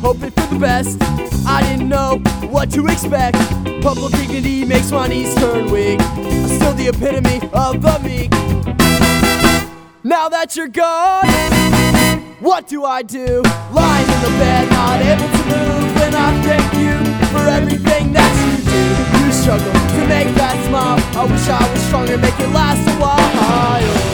hoping for the best. I didn't know what to expect. Public dignity makes my knees turn weak. I'm still the epitome of the meek. Now that you're gone, what do I do? Lying in the bed, not able to move. And I thank you for everything that you do. You struggle to make that smile. I wish I was stronger, make it last a while.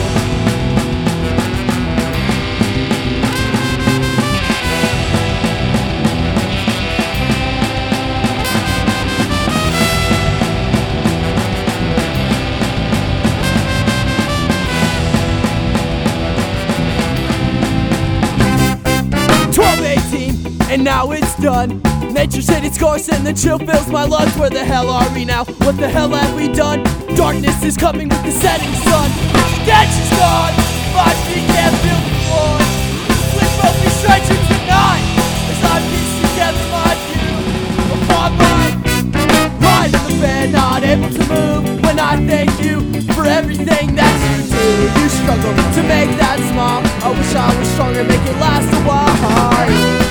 12:18, and now it's done. Nature's hit its course and the chill fills my lungs. Where the hell are we now? What the hell have we done? Darkness is coming with the setting sun. Dead, she's gone. My feet can't feel the floor. With broken stretchers tonight, as I piece together my view upon my lying in the bed, not able to move. When I thank you for everything that you do. You struggle to make that smile. I wish I was stronger, make it last a while.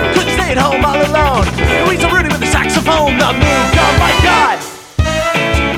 Louisa Rudy with the saxophone, the Mooka, my God!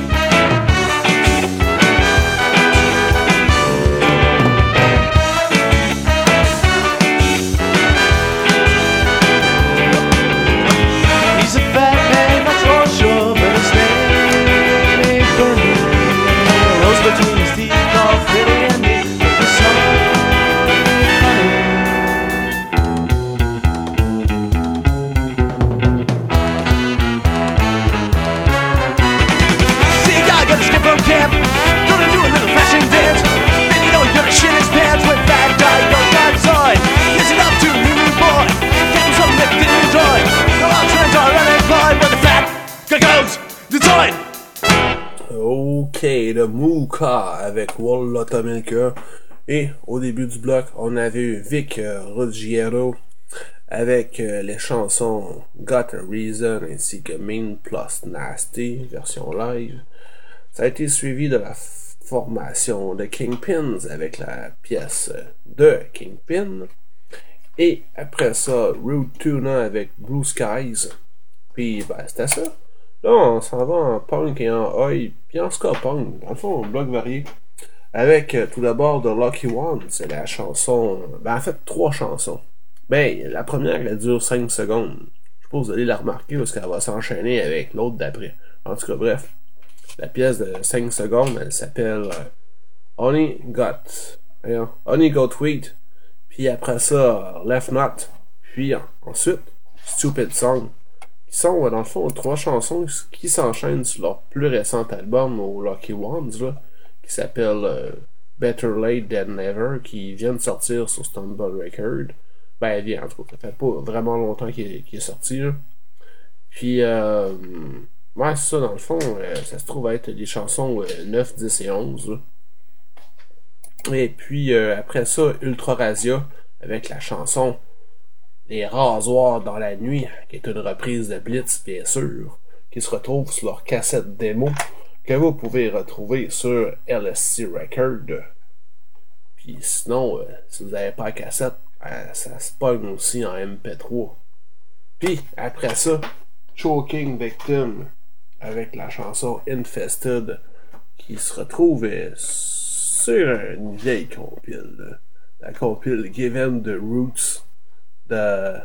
Mooka avec Wall Lotta Milka. Et au début du bloc, on avait eu Vic Ruggiero avec les chansons Got a Reason ainsi que Mean Plus Nasty, version live. Ça a été suivi de la formation de Kingpins avec la pièce de Kingpin. Et après ça, Rude Tuna avec Blue Skies. Puis ben, c'était ça. Là, on s'en va en punk et en oi, puis en ska punk. Dans le fond, un bloc varié. Avec tout d'abord The Lucky Ones, c'est la chanson. Ben en fait, 3 chansons. Ben, la première, elle dure 5 secondes. Je suppose que vous allez la remarquer parce qu'elle va s'enchaîner avec l'autre d'après. En tout cas, bref. La pièce de 5 secondes, elle s'appelle Honey Goat Wheat. Puis après ça, Left Knot. Puis ensuite, Stupid Song. Qui sont, dans le fond, 3 chansons qui s'enchaînent sur leur plus récent album au Lucky Ones, là, qui s'appelle Better Late Than Never, qui vient de sortir sur Stumble Record. Ben, elle vient, en tout cas, ça fait pas vraiment longtemps qu'il est sorti, là. Puis, ouais, c'est ça, dans le fond, ça se trouve être des chansons 9, 10 et 11, là. Et puis, après ça, Ultra Razia, avec la chanson Les Rasoirs dans la nuit, qui est une reprise de Blitz, bien sûr, qui se retrouve sur leur cassette démo, que vous pouvez retrouver sur LSC Record. Puis sinon, si vous n'avez pas la cassette, ça se pogne aussi en MP3. Puis, après ça, Choking Victim, avec la chanson Infested, qui se retrouve sur une vieille compile. La compile Given the Roots de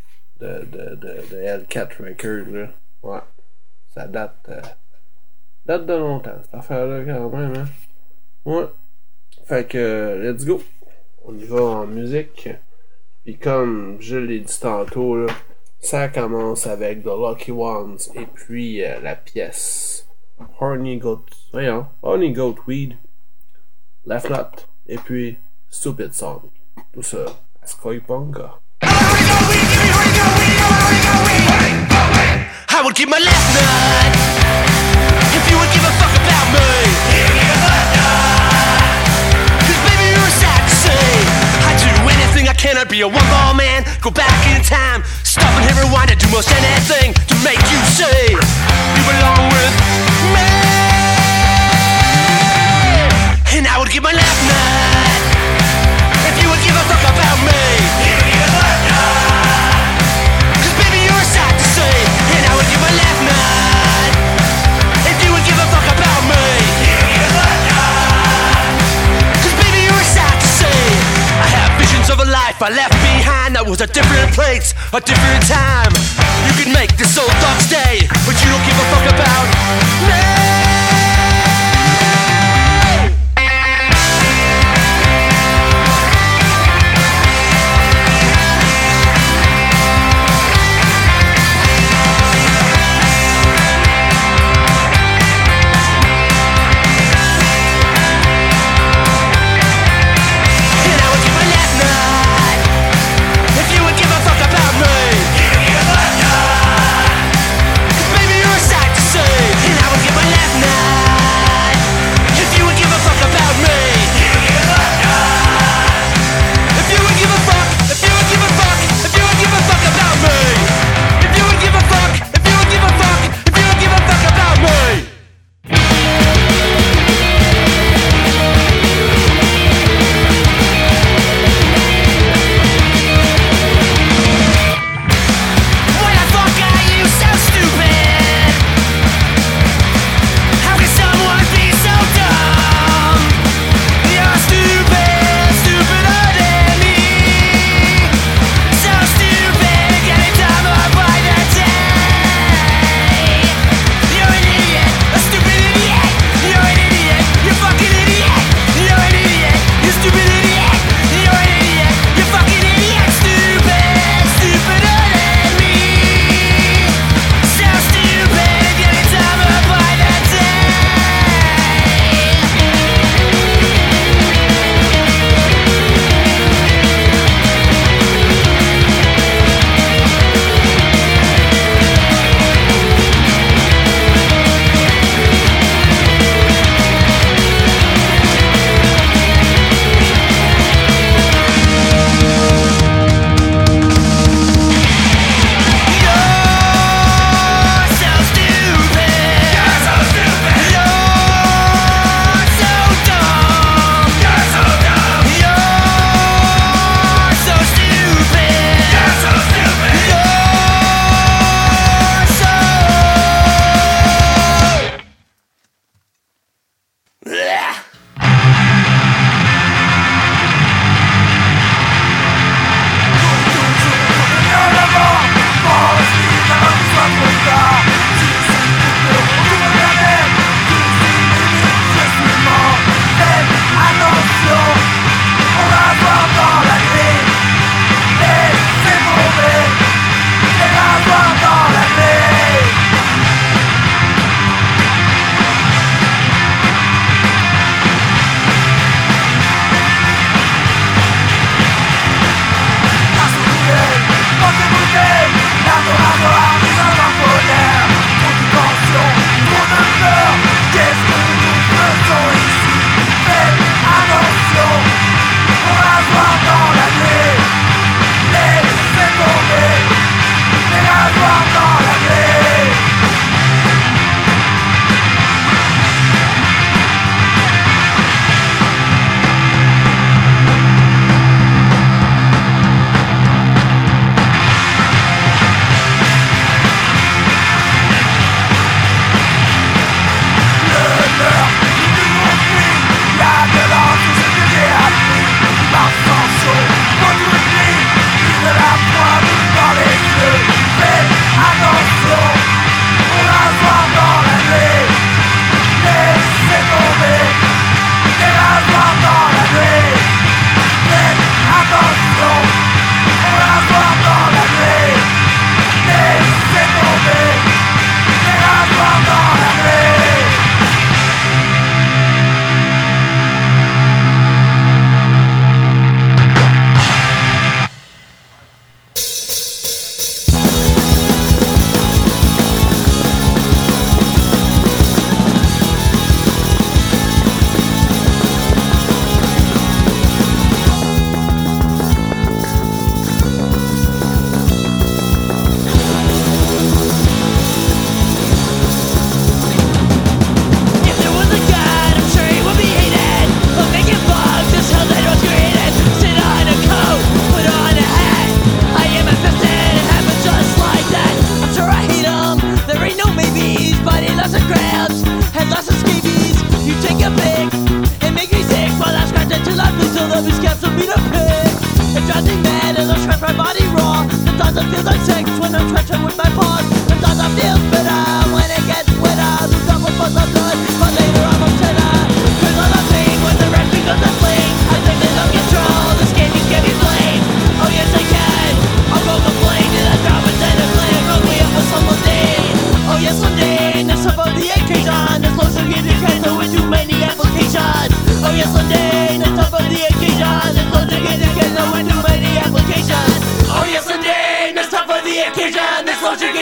L4 Record. Là. Ouais. Ça date de longtemps, cette affaire-là, quand même. Hein? Ouais. Fait que, let's go. On y va en musique. Puis comme je l'ai dit tantôt, là, ça commence avec The Lucky Ones et puis la pièce Honey Goat Weed, Left Knot et puis Stupid Song. Tout ça à Sky Punk. I would give my left nut if you would give a fuck about me. Cause baby you're sad to see. I'd do anything I can, I'd be a one-ball man. Go back in time, stop and hit rewind. I'd do most anything to make you see you belong with me. And I would give my left nut if you would give a fuck about me. Cause baby you're sad to see. And I would give my left nut if you would give a fuck about me. Cause baby you're sad to see. I have visions of a life I left behind that was a different place, a different time. You can make this old dog stay, but you don't give a fuck about me. Give my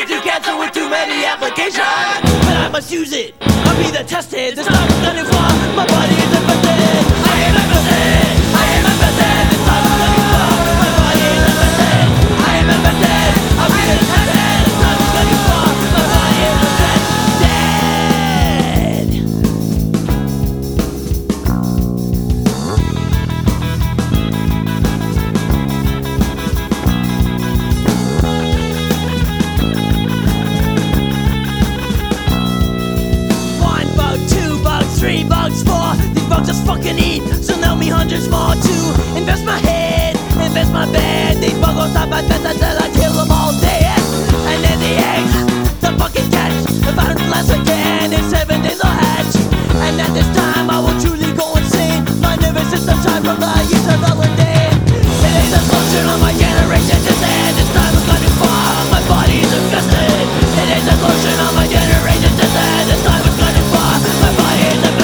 Subject to cancel with too many applications. But I must use it, I'll be the tested. This time is gonna fly, my body is infested. I am infested, I am infested. This time is gonna fly, my body is infested. I am infested, I'll be the tested. This time is gonna fly, my body is infested. $3 for these bugs just fucking eat. So now me hundreds more to invest my head, invest my bed. These bugs will stop my fence until I kill them all dead. And then the eggs, the fucking catch. If I don't last again, in 7 days I'll hatch. And at this time I will truly go insane. My nervous system shines from the use of Valentine. It is a function of my generation to say this time is gonna fall. My body is infested. It is a function of my generation to say this time is gonna fall. My body is infested.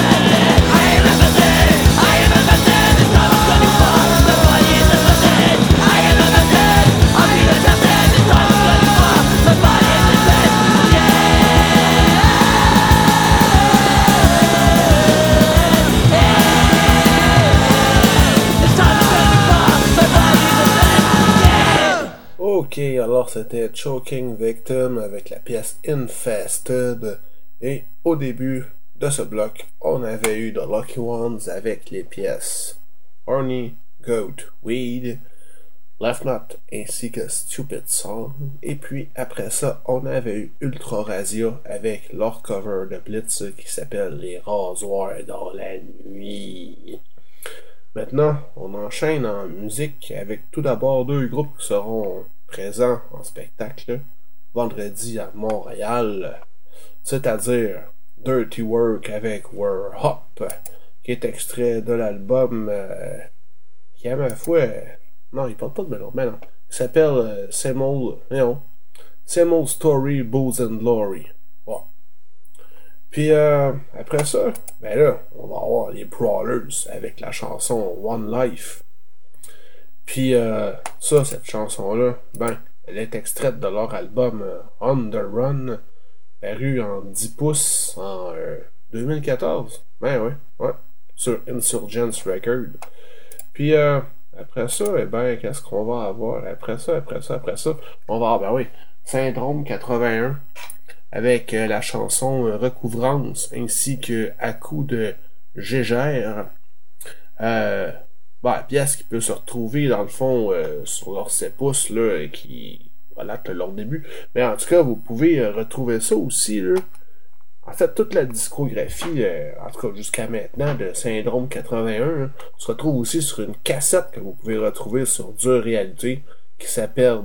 Ok, alors c'était Choking Victim avec la pièce Infested. Et au début de ce bloc, on avait eu The Lucky Ones avec les pièces Horny Goat Weed, Left Knot ainsi que Stupid Song. Et puis après ça, on avait eu Ultra Razia avec leur cover de Blitz qui s'appelle Les Rasoirs dans la nuit. Maintenant, on enchaîne en musique avec tout d'abord 2 groupes qui seront présents en spectacle vendredi à Montréal, c'est-à-dire Dirty Work avec We're Hop, qui est extrait de l'album qui à ma foi, non, il parle pas de melon, mais non, il s'appelle Same Old Story, Booze and Glory. Ouais. Puis après ça, ben là, on va avoir les Brawlers avec la chanson One Life. Puis cette chanson-là, ben, elle est extraite de leur album On The Run, paru en 10 pouces en 2014. Ben ouais, sur Insurgence Record. Puis après ça, eh ben, qu'est-ce qu'on va avoir? Après ça, on va avoir, ben oui, Syndrome 81, avec la chanson Recouvrance, ainsi que À coup de Gégère. Pièce qui peut se retrouver dans le fond sur leur 7 pouces là, qui relatent leur début. Mais en tout cas, vous pouvez retrouver ça aussi là. En fait, toute la discographie, en tout cas jusqu'à maintenant, de Syndrome 81, là, se retrouve aussi sur une cassette que vous pouvez retrouver sur Dure Réalité qui s'appelle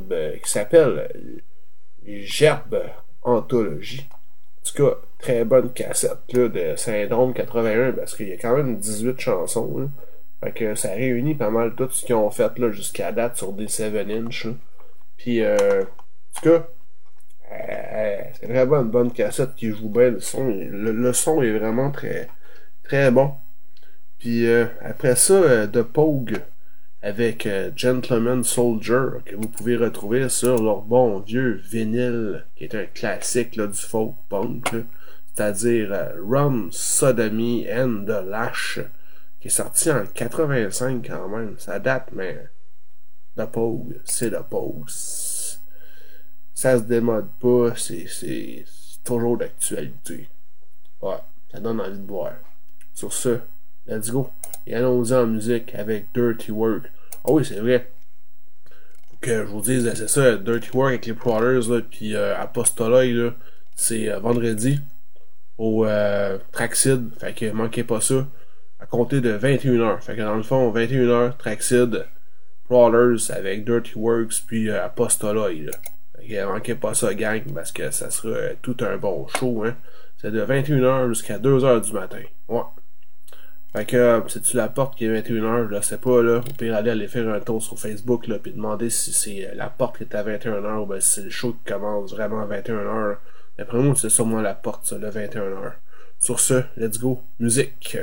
Gerbe Anthologie. En tout cas, très bonne cassette là, de Syndrome 81 parce qu'il y a quand même 18 chansons. Là. Fait que ça réunit pas mal tout ce qu'ils ont fait là, jusqu'à date sur des 7-inch. Puis, en tout cas, c'est vraiment une bonne cassette qui joue bien. Le son est vraiment très, très bon. Puis, après ça, The Pogue avec Gentleman Soldier que vous pouvez retrouver sur leur bon vieux vinyle qui est un classique là, du folk punk. C'est-à-dire Rum, Sodomy and the Lash, qui est sorti en 85 quand même. Ça date, mais The Pogue, c'est The Pogue. Ça se démode pas, c'est toujours d'actualité. Ouais, ça donne envie de boire. Sur ce, let's go. Et allons-y en musique avec Dirty Work. Ah oui, c'est vrai. Faut que je vous dise, c'est ça, Dirty Work avec les Prowlers, là, puis Apostola, là, c'est vendredi au Traxid. Fait que manquez pas ça. À compter de 21h. Fait que dans le fond, 21h, Traxid, Prowlers avec Dirty Works, puis Apostola, là. Fait que manquez pas ça, gang, parce que ça sera tout un bon show, hein. C'est de 21h jusqu'à 2h du matin. Ouais. Fait que, c'est-tu la porte qui est 21h, je sais pas, là. Au pire, aller faire un tour sur Facebook, là, puis demander si c'est la porte qui est à 21h, ou ben si c'est le show qui commence vraiment à 21h. D'après moi, c'est sûrement la porte, ça, le 21h. Sur ce, let's go, musique.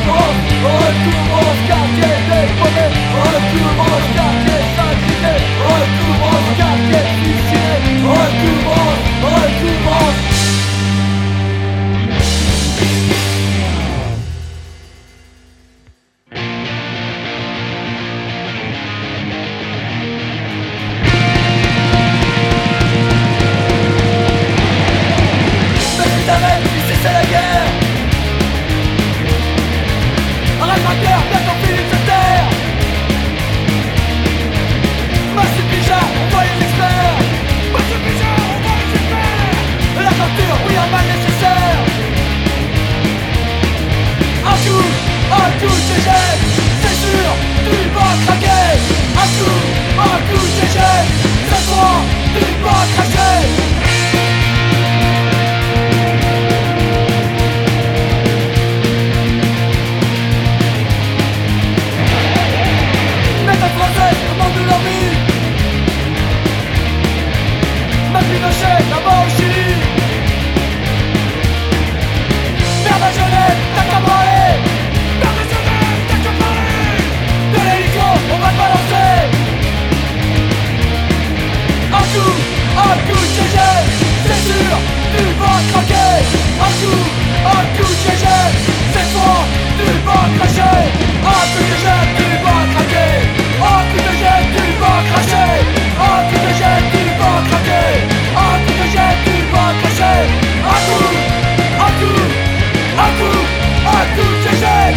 recommence, quartier dépaumé, recommence, quartier syndiqué, recommence, quartier fichier, recommence. Ici c'est la guerre. Arrête ma cœur, bientôt fini de se taire. Monsieur Pijard, on voit les experts. Monsieur Pijard, on voit les experts. La torture, oui, un mal nécessaire. Un coup, j'éjecte. C'est sûr, tu vas craquer. Un coup, j'éjecte. Cette fois, tu vas craquer. De leur vie. Ma Pinochet, là-bas au Chili. Merde à Genève, t'as qu'à parler. Merde à Genève, t'as qu'à parler. De l'hélico, on va te balancer. Un coup, GG, c'est sûr, tu vas craquer. Un coup, GG, cette fois, tu vas cracher. Un coup, GG, tu vas craquer. Un coup de jet, tu vas cracher. Un coup de jet, tu vas craquer. Un coup de jet, tu vas cracher. Un coup, de jet.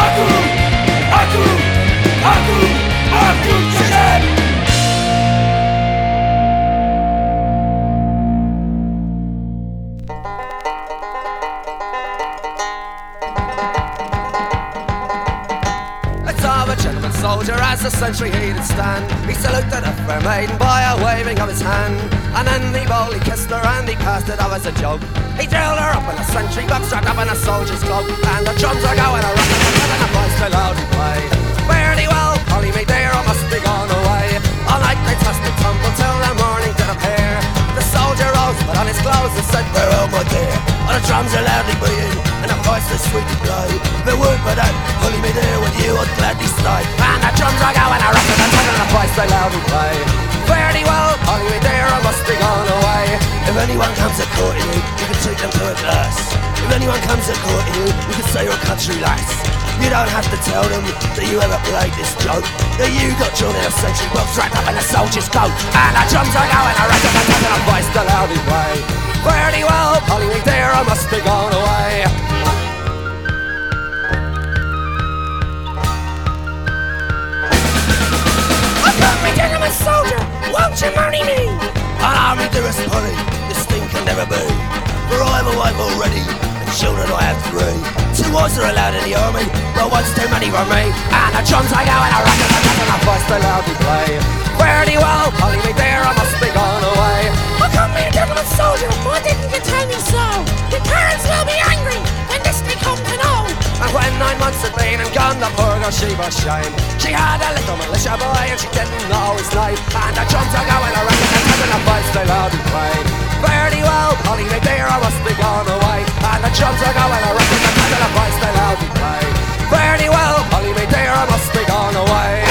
Un coup, de jet. Soldier as the sentry he'd stand. He saluted a fair maiden by a waving of his hand. And then he boldly kissed her and he passed it off as a joke. He drilled her up in a sentry box, strapped up in a soldier's cloak. And the drums are going a rockin' and the voice still loudly played. Fairly well, Polly me dear, I must be gone away. All night they tossed and tumbled till the morning did appear. The soldier rose, put on his clothes and said, farewell my dear. And the drums are loudly beating and the voice is sweetly played. If it weren't for that, Polly me dear, with you I'd gladly stay. And the drums are going a rockin' and the voice they loudly play. Fairly well, Polly me dear, I must be gone away. If anyone comes a courting you, you can treat them to a glass. If anyone comes a courting you, you can say you're a country lass. You don't have to tell them that you ever played this joke, that you got drawn in a sentry box wrapped up in a soldier's coat. And the drums are going a rockin' and the voice the loudly play. Fairly well, Polly me dear, I must be gone away. Gentleman soldier, won't you marry me? Allow me, dearest Polly, this thing can never be. For I have a wife already, and children I have 3. 2 wives are allowed in the army, but one's too many for me. And the drums I go and I rock and the voice they loudly play. Fairly well, Polly me dear, I must be gone away. Oh come here, gentleman soldier, why didn't you tell me so? Your parents will be angry when this they come to know. And when 9 months had been and gone, the poor girl she was shamed. She had a little militia boy and she didn't know his name. And the drums are going a rockin' and the voice they loudly played. Fairly well, Polly me dear, I must be gone away. And the drums are going a rockin' and the voice they loudly played. Fairly well, Polly me dear, I must be gone away.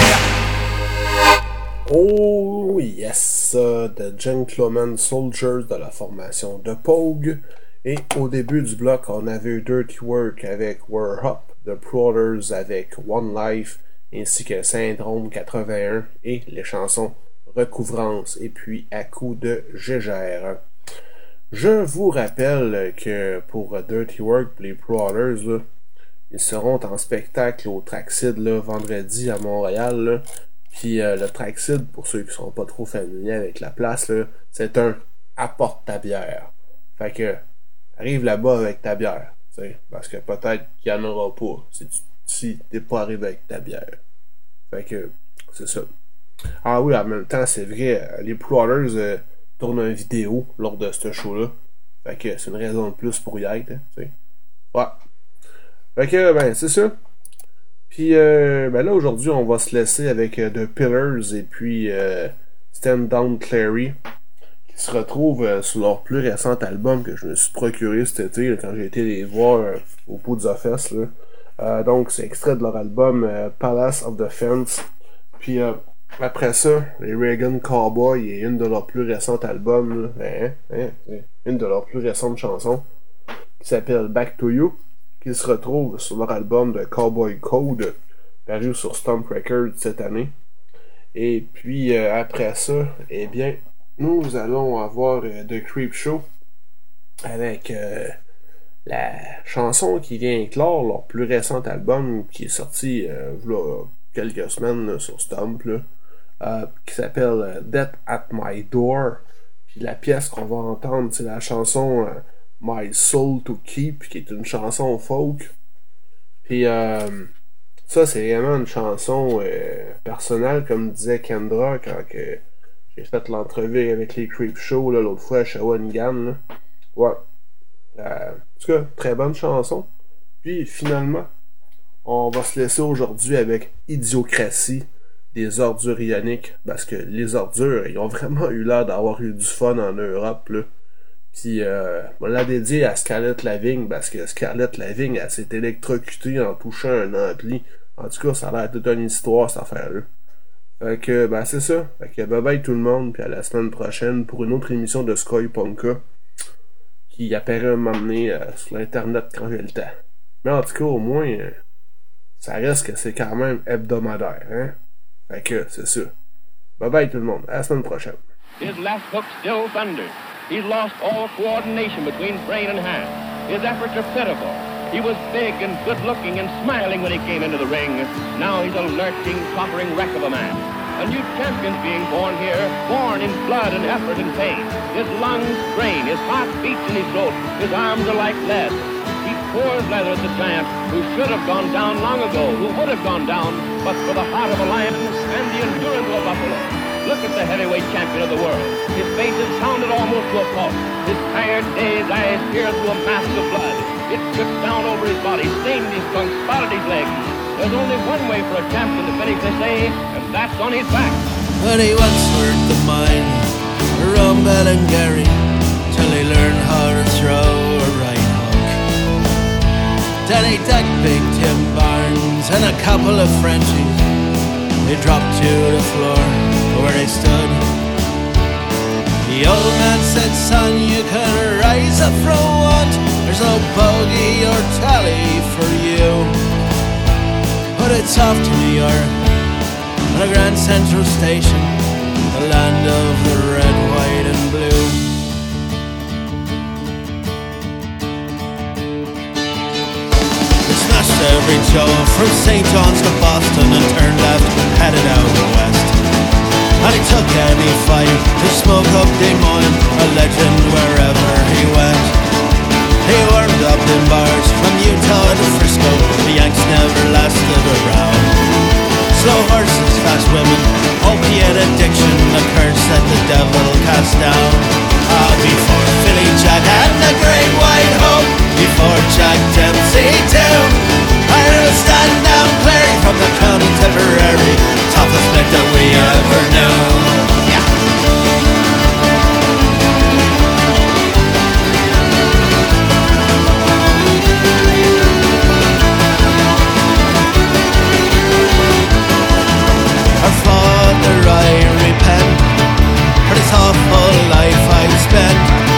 Oh yes, The Gentleman Soldiers de la formation de Pogue. Et au début du bloc, on avait eu Dirty Work avec We're Up, The Prowlers avec One Life, ainsi que Syndrome 81 et les chansons Recouvrance et puis À coups de Gégère. Je vous rappelle que pour Dirty Work, les Prowlers, là, ils seront en spectacle au Traxid là, vendredi à Montréal. Là. Puis le Traxid, pour ceux qui sont pas trop familiers avec la place, là, c'est un apporte ta bière. Fait que arrive là-bas avec ta bière, t'sais, parce que peut-être qu'il y en aura pas si t'es pas arrivé avec ta bière. Fait que c'est ça. Ah oui, en même temps, c'est vrai, les Prowlers tournent une vidéo lors de ce show-là. Fait que c'est une raison de plus pour y être, hein, t'sais. Ouais. Fait que, ben, c'est ça. Puis, ben là, aujourd'hui, on va se laisser avec The Pillars et puis Stand Down Clary, qui se retrouvent sur leur plus récent album que je me suis procuré cet été, là, quand j'ai été les voir au Poudza Fest, là. Donc, c'est extrait de leur album Palace of Defense. Puis, après ça, les Reagan Cowboys est une de leurs plus récentes albums, une de leurs plus récentes chansons, qui s'appelle Back to You, qui se retrouve sur leur album de Cowboy Code, paru sur Stomp Records cette année. Et puis, après ça, eh bien, nous allons avoir The Creep Show avec la chanson qui vient clore leur plus récent album qui est sorti il y a quelques semaines là, sur Stomp, qui s'appelle Death at My Door. Puis la pièce qu'on va entendre, c'est la chanson My Soul to Keep, qui est une chanson folk. Puis ça, c'est vraiment une chanson personnelle, comme disait Kendra quand j'ai fait l'entrevue avec les Creep Show l'autre fois à Shawinigan. Ouais. En tout cas, très bonne chanson. Puis finalement, on va se laisser aujourd'hui avec Idiocratie des Ordures Ioniques, parce que les ordures, ils ont vraiment eu l'air d'avoir eu du fun en Europe, là. Puis on l'a dédié à Scarlett Lavigne, parce que Scarlett Lavigne, elle s'est électrocutée en touchant un ampli. En tout cas, ça a l'air toute une histoire, cette affaire-là. Fait que, ben c'est ça. Fait que bye bye tout le monde, puis à la semaine prochaine pour une autre émission de Sky Punka qui apparaît un moment donné sur l'internet quand j'ai le temps. Mais en tout cas, au moins, ça reste que c'est quand même hebdomadaire, hein? Fait que, c'est ça. Bye bye tout le monde, à la semaine prochaine. His left hook still thunders. He's lost all coordination between brain and hand. His efforts are pitiful. He was big and good-looking and smiling when he came into the ring. Now he's a lurching, tottering wreck of a man. A new champion's being born here, born in blood and effort and pain. His lungs strain, his heart beats in his throat, his arms are like lead. He pours leather at the giant who should have gone down long ago, who would have gone down, but for the heart of a lion and the endurance of a buffalo. Look at the heavyweight champion of the world. His face is pounded almost to a pulp. His tired, dazed eyes peer through a mask of blood. It drips down over his body, stained his trunk, spotted his legs. There's only one way for a champion to finish this day, and that's on his back. But he once worked the mine, Rumbell and Gary, till he learned how to throw a right hook. Then he dug big Tim Barnes and a couple of Frenchies. They dropped to the floor where they stood. The old man said, son, you can rise up from want. There's no bogey or tally for you. But it's off to New York, on a Grand Central Station, the land of the red, white and blue. We smashed every Joe from St. John's to Boston and turned left, headed out west. And he took any fight to smoke up Des Moines, a legend wherever he went. He warmed up in bars from Utah to Frisco. The Yanks never lasted around. Slow horses, fast women, opiate addiction, a curse that the devil cast down. Before Philly Jack and the Great White Hope, before Jack Dempsey too, I will stand down clear from the contemporary toughest neck that we ever knew. Yeah. Father, I repent for this awful life I've spent.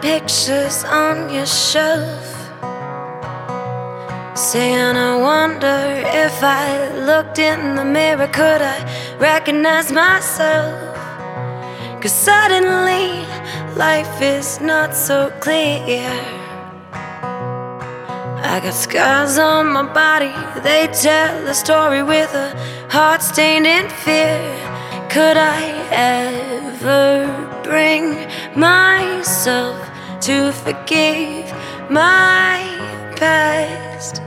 pictures on your shelf, saying I wonder if I looked in the mirror, could I recognize myself? 'Cause suddenly life is not so clear. I got scars on my body, they tell a story with a heart stained in fear. Could I ever bring myself to forgive my past?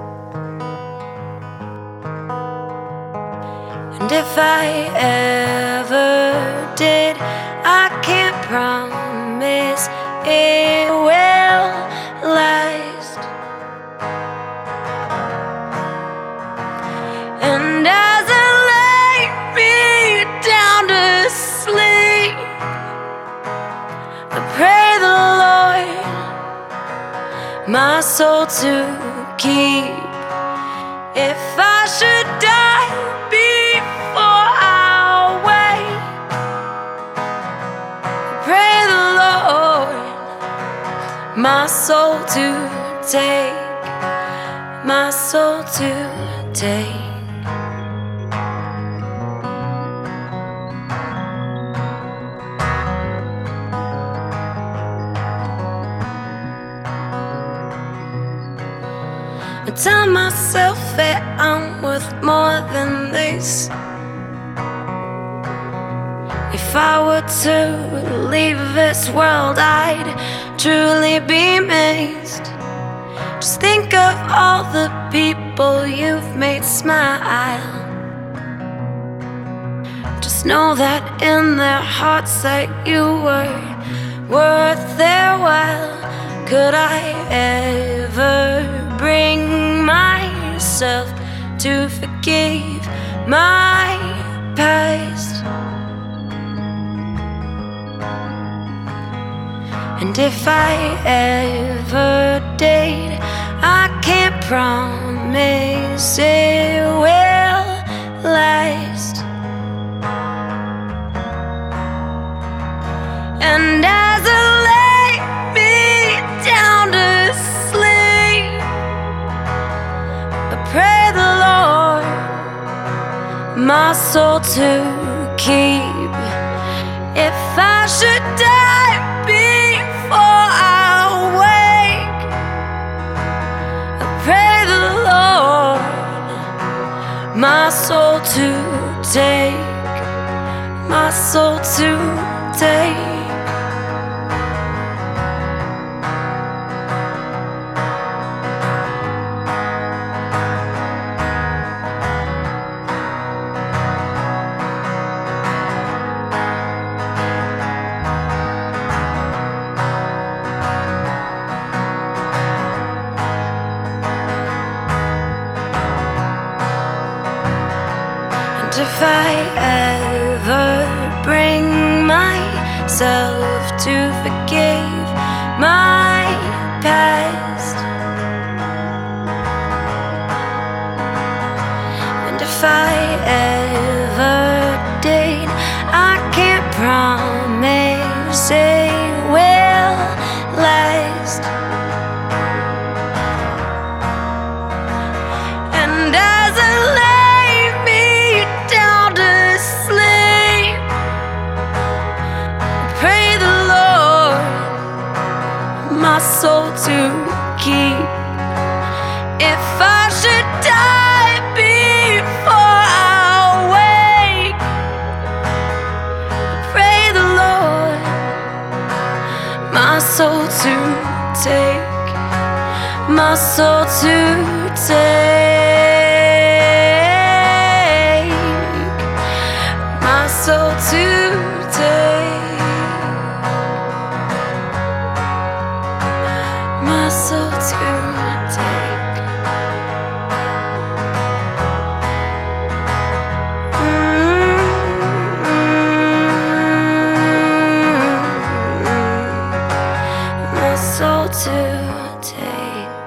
And if I ever did, I can't promise it will last. And as I lay me down to sleep, I pray the Lord my soul to keep. If I should die before I wake, I pray the Lord my soul to take, my soul to take. I tell myself that I'm worth more than this. If I were to leave this world, I'd truly be missed. Just think of all the people you've made smile. Just know that in their hearts that you were worth their while. Could I ever bring myself to forgive my past? And if I ever did, I can't promise it will last. And as I lay me down to sleep, I pray the Lord my soul to keep. If I should die before I wake, I pray the Lord my soul to take, my soul to take. If I ever bring myself to forgive my past, and if I ever did, I can't promise it will last. And as I my soul to keep. If I should die before I wake, I pray the Lord my soul to take, my soul to take, my soul to take. My soul to take. My soul to take.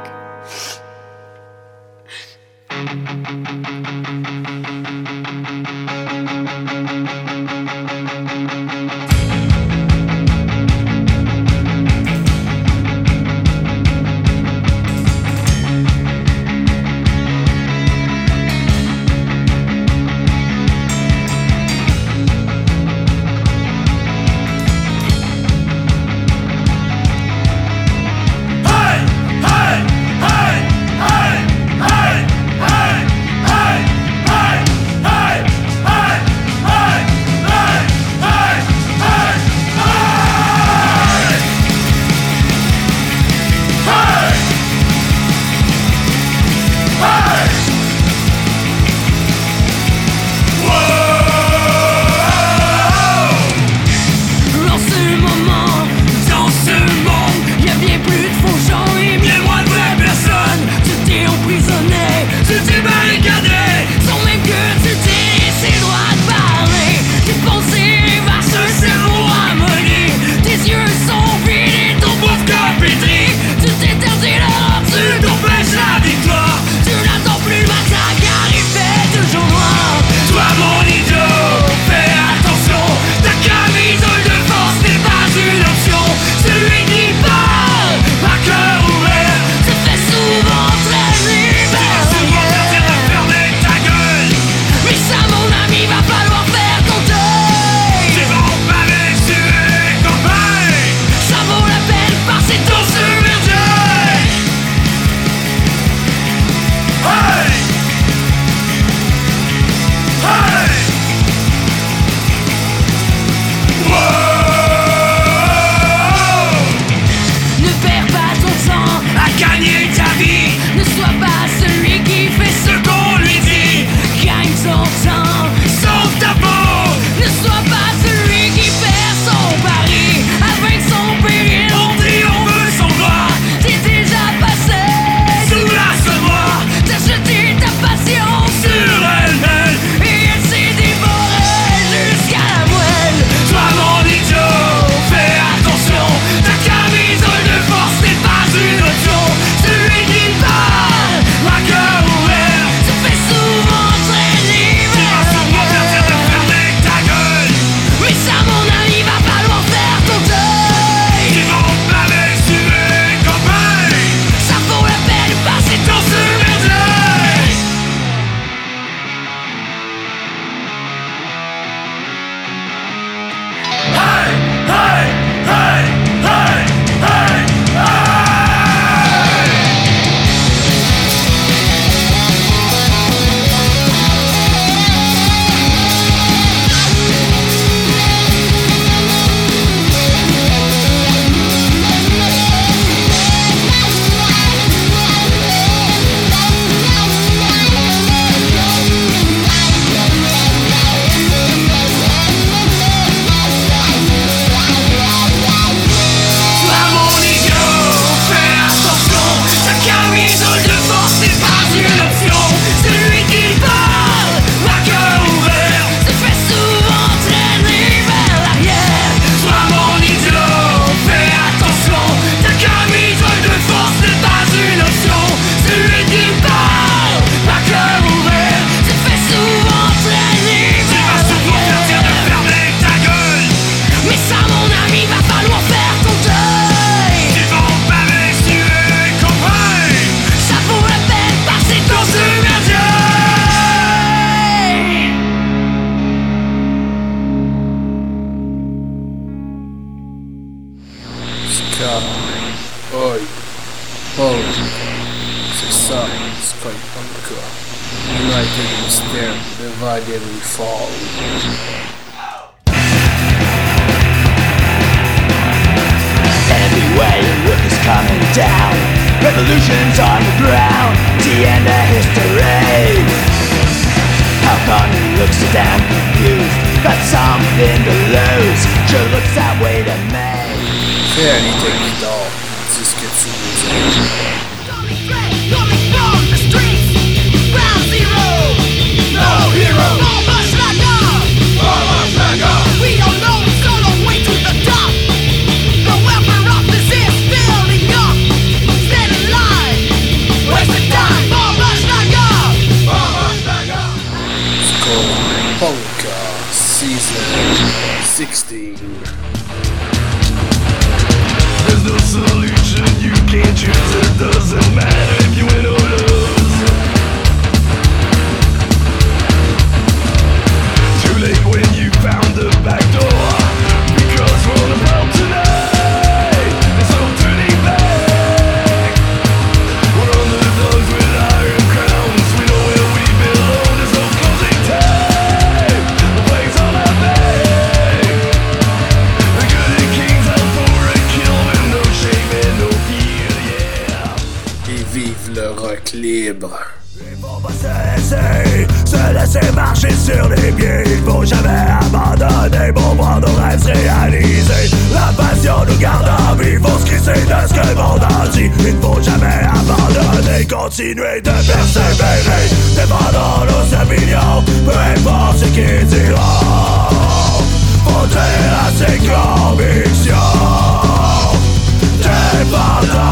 Oi, punk, c'est ça, Sky Punk. United we stand, divided we fall. Everywhere you look is coming down. Revolution's on the ground. The end of history. How come you look so damn confused? Got something to lose. Sure looks that way to me. Fais aller ta guitare, dis ce que tu veux dire. Coming from the streets, ground zero. No hero, no much like we don't know it's all the way to the top. The welfare office is filling up. Stand in line, waste the time. No much like Sky Punk, season 16. There's no solution, you can't choose. It doesn't matter if you win or lose. Too late when you found the back door. Because we're on the road tonight. There's no turning back. We're underdogs with iron crowns. We know where we belong. There's no closing time. The flags on our back. The good and kings out for a kill with no shame and no fear, yeah. Et vive le rock libre. Se laisser marcher sur les pieds. Il faut jamais abandonner pour voir nos rêves se réaliser. La passion nous garde en vie. Faut se crisser de ce que le monde en dit. Il ne faut jamais abandonner. Continuer de persévérer. Défendons nos opinions. Peu importe ce qu'ils diront. Faut dire à ses convictions. Défendons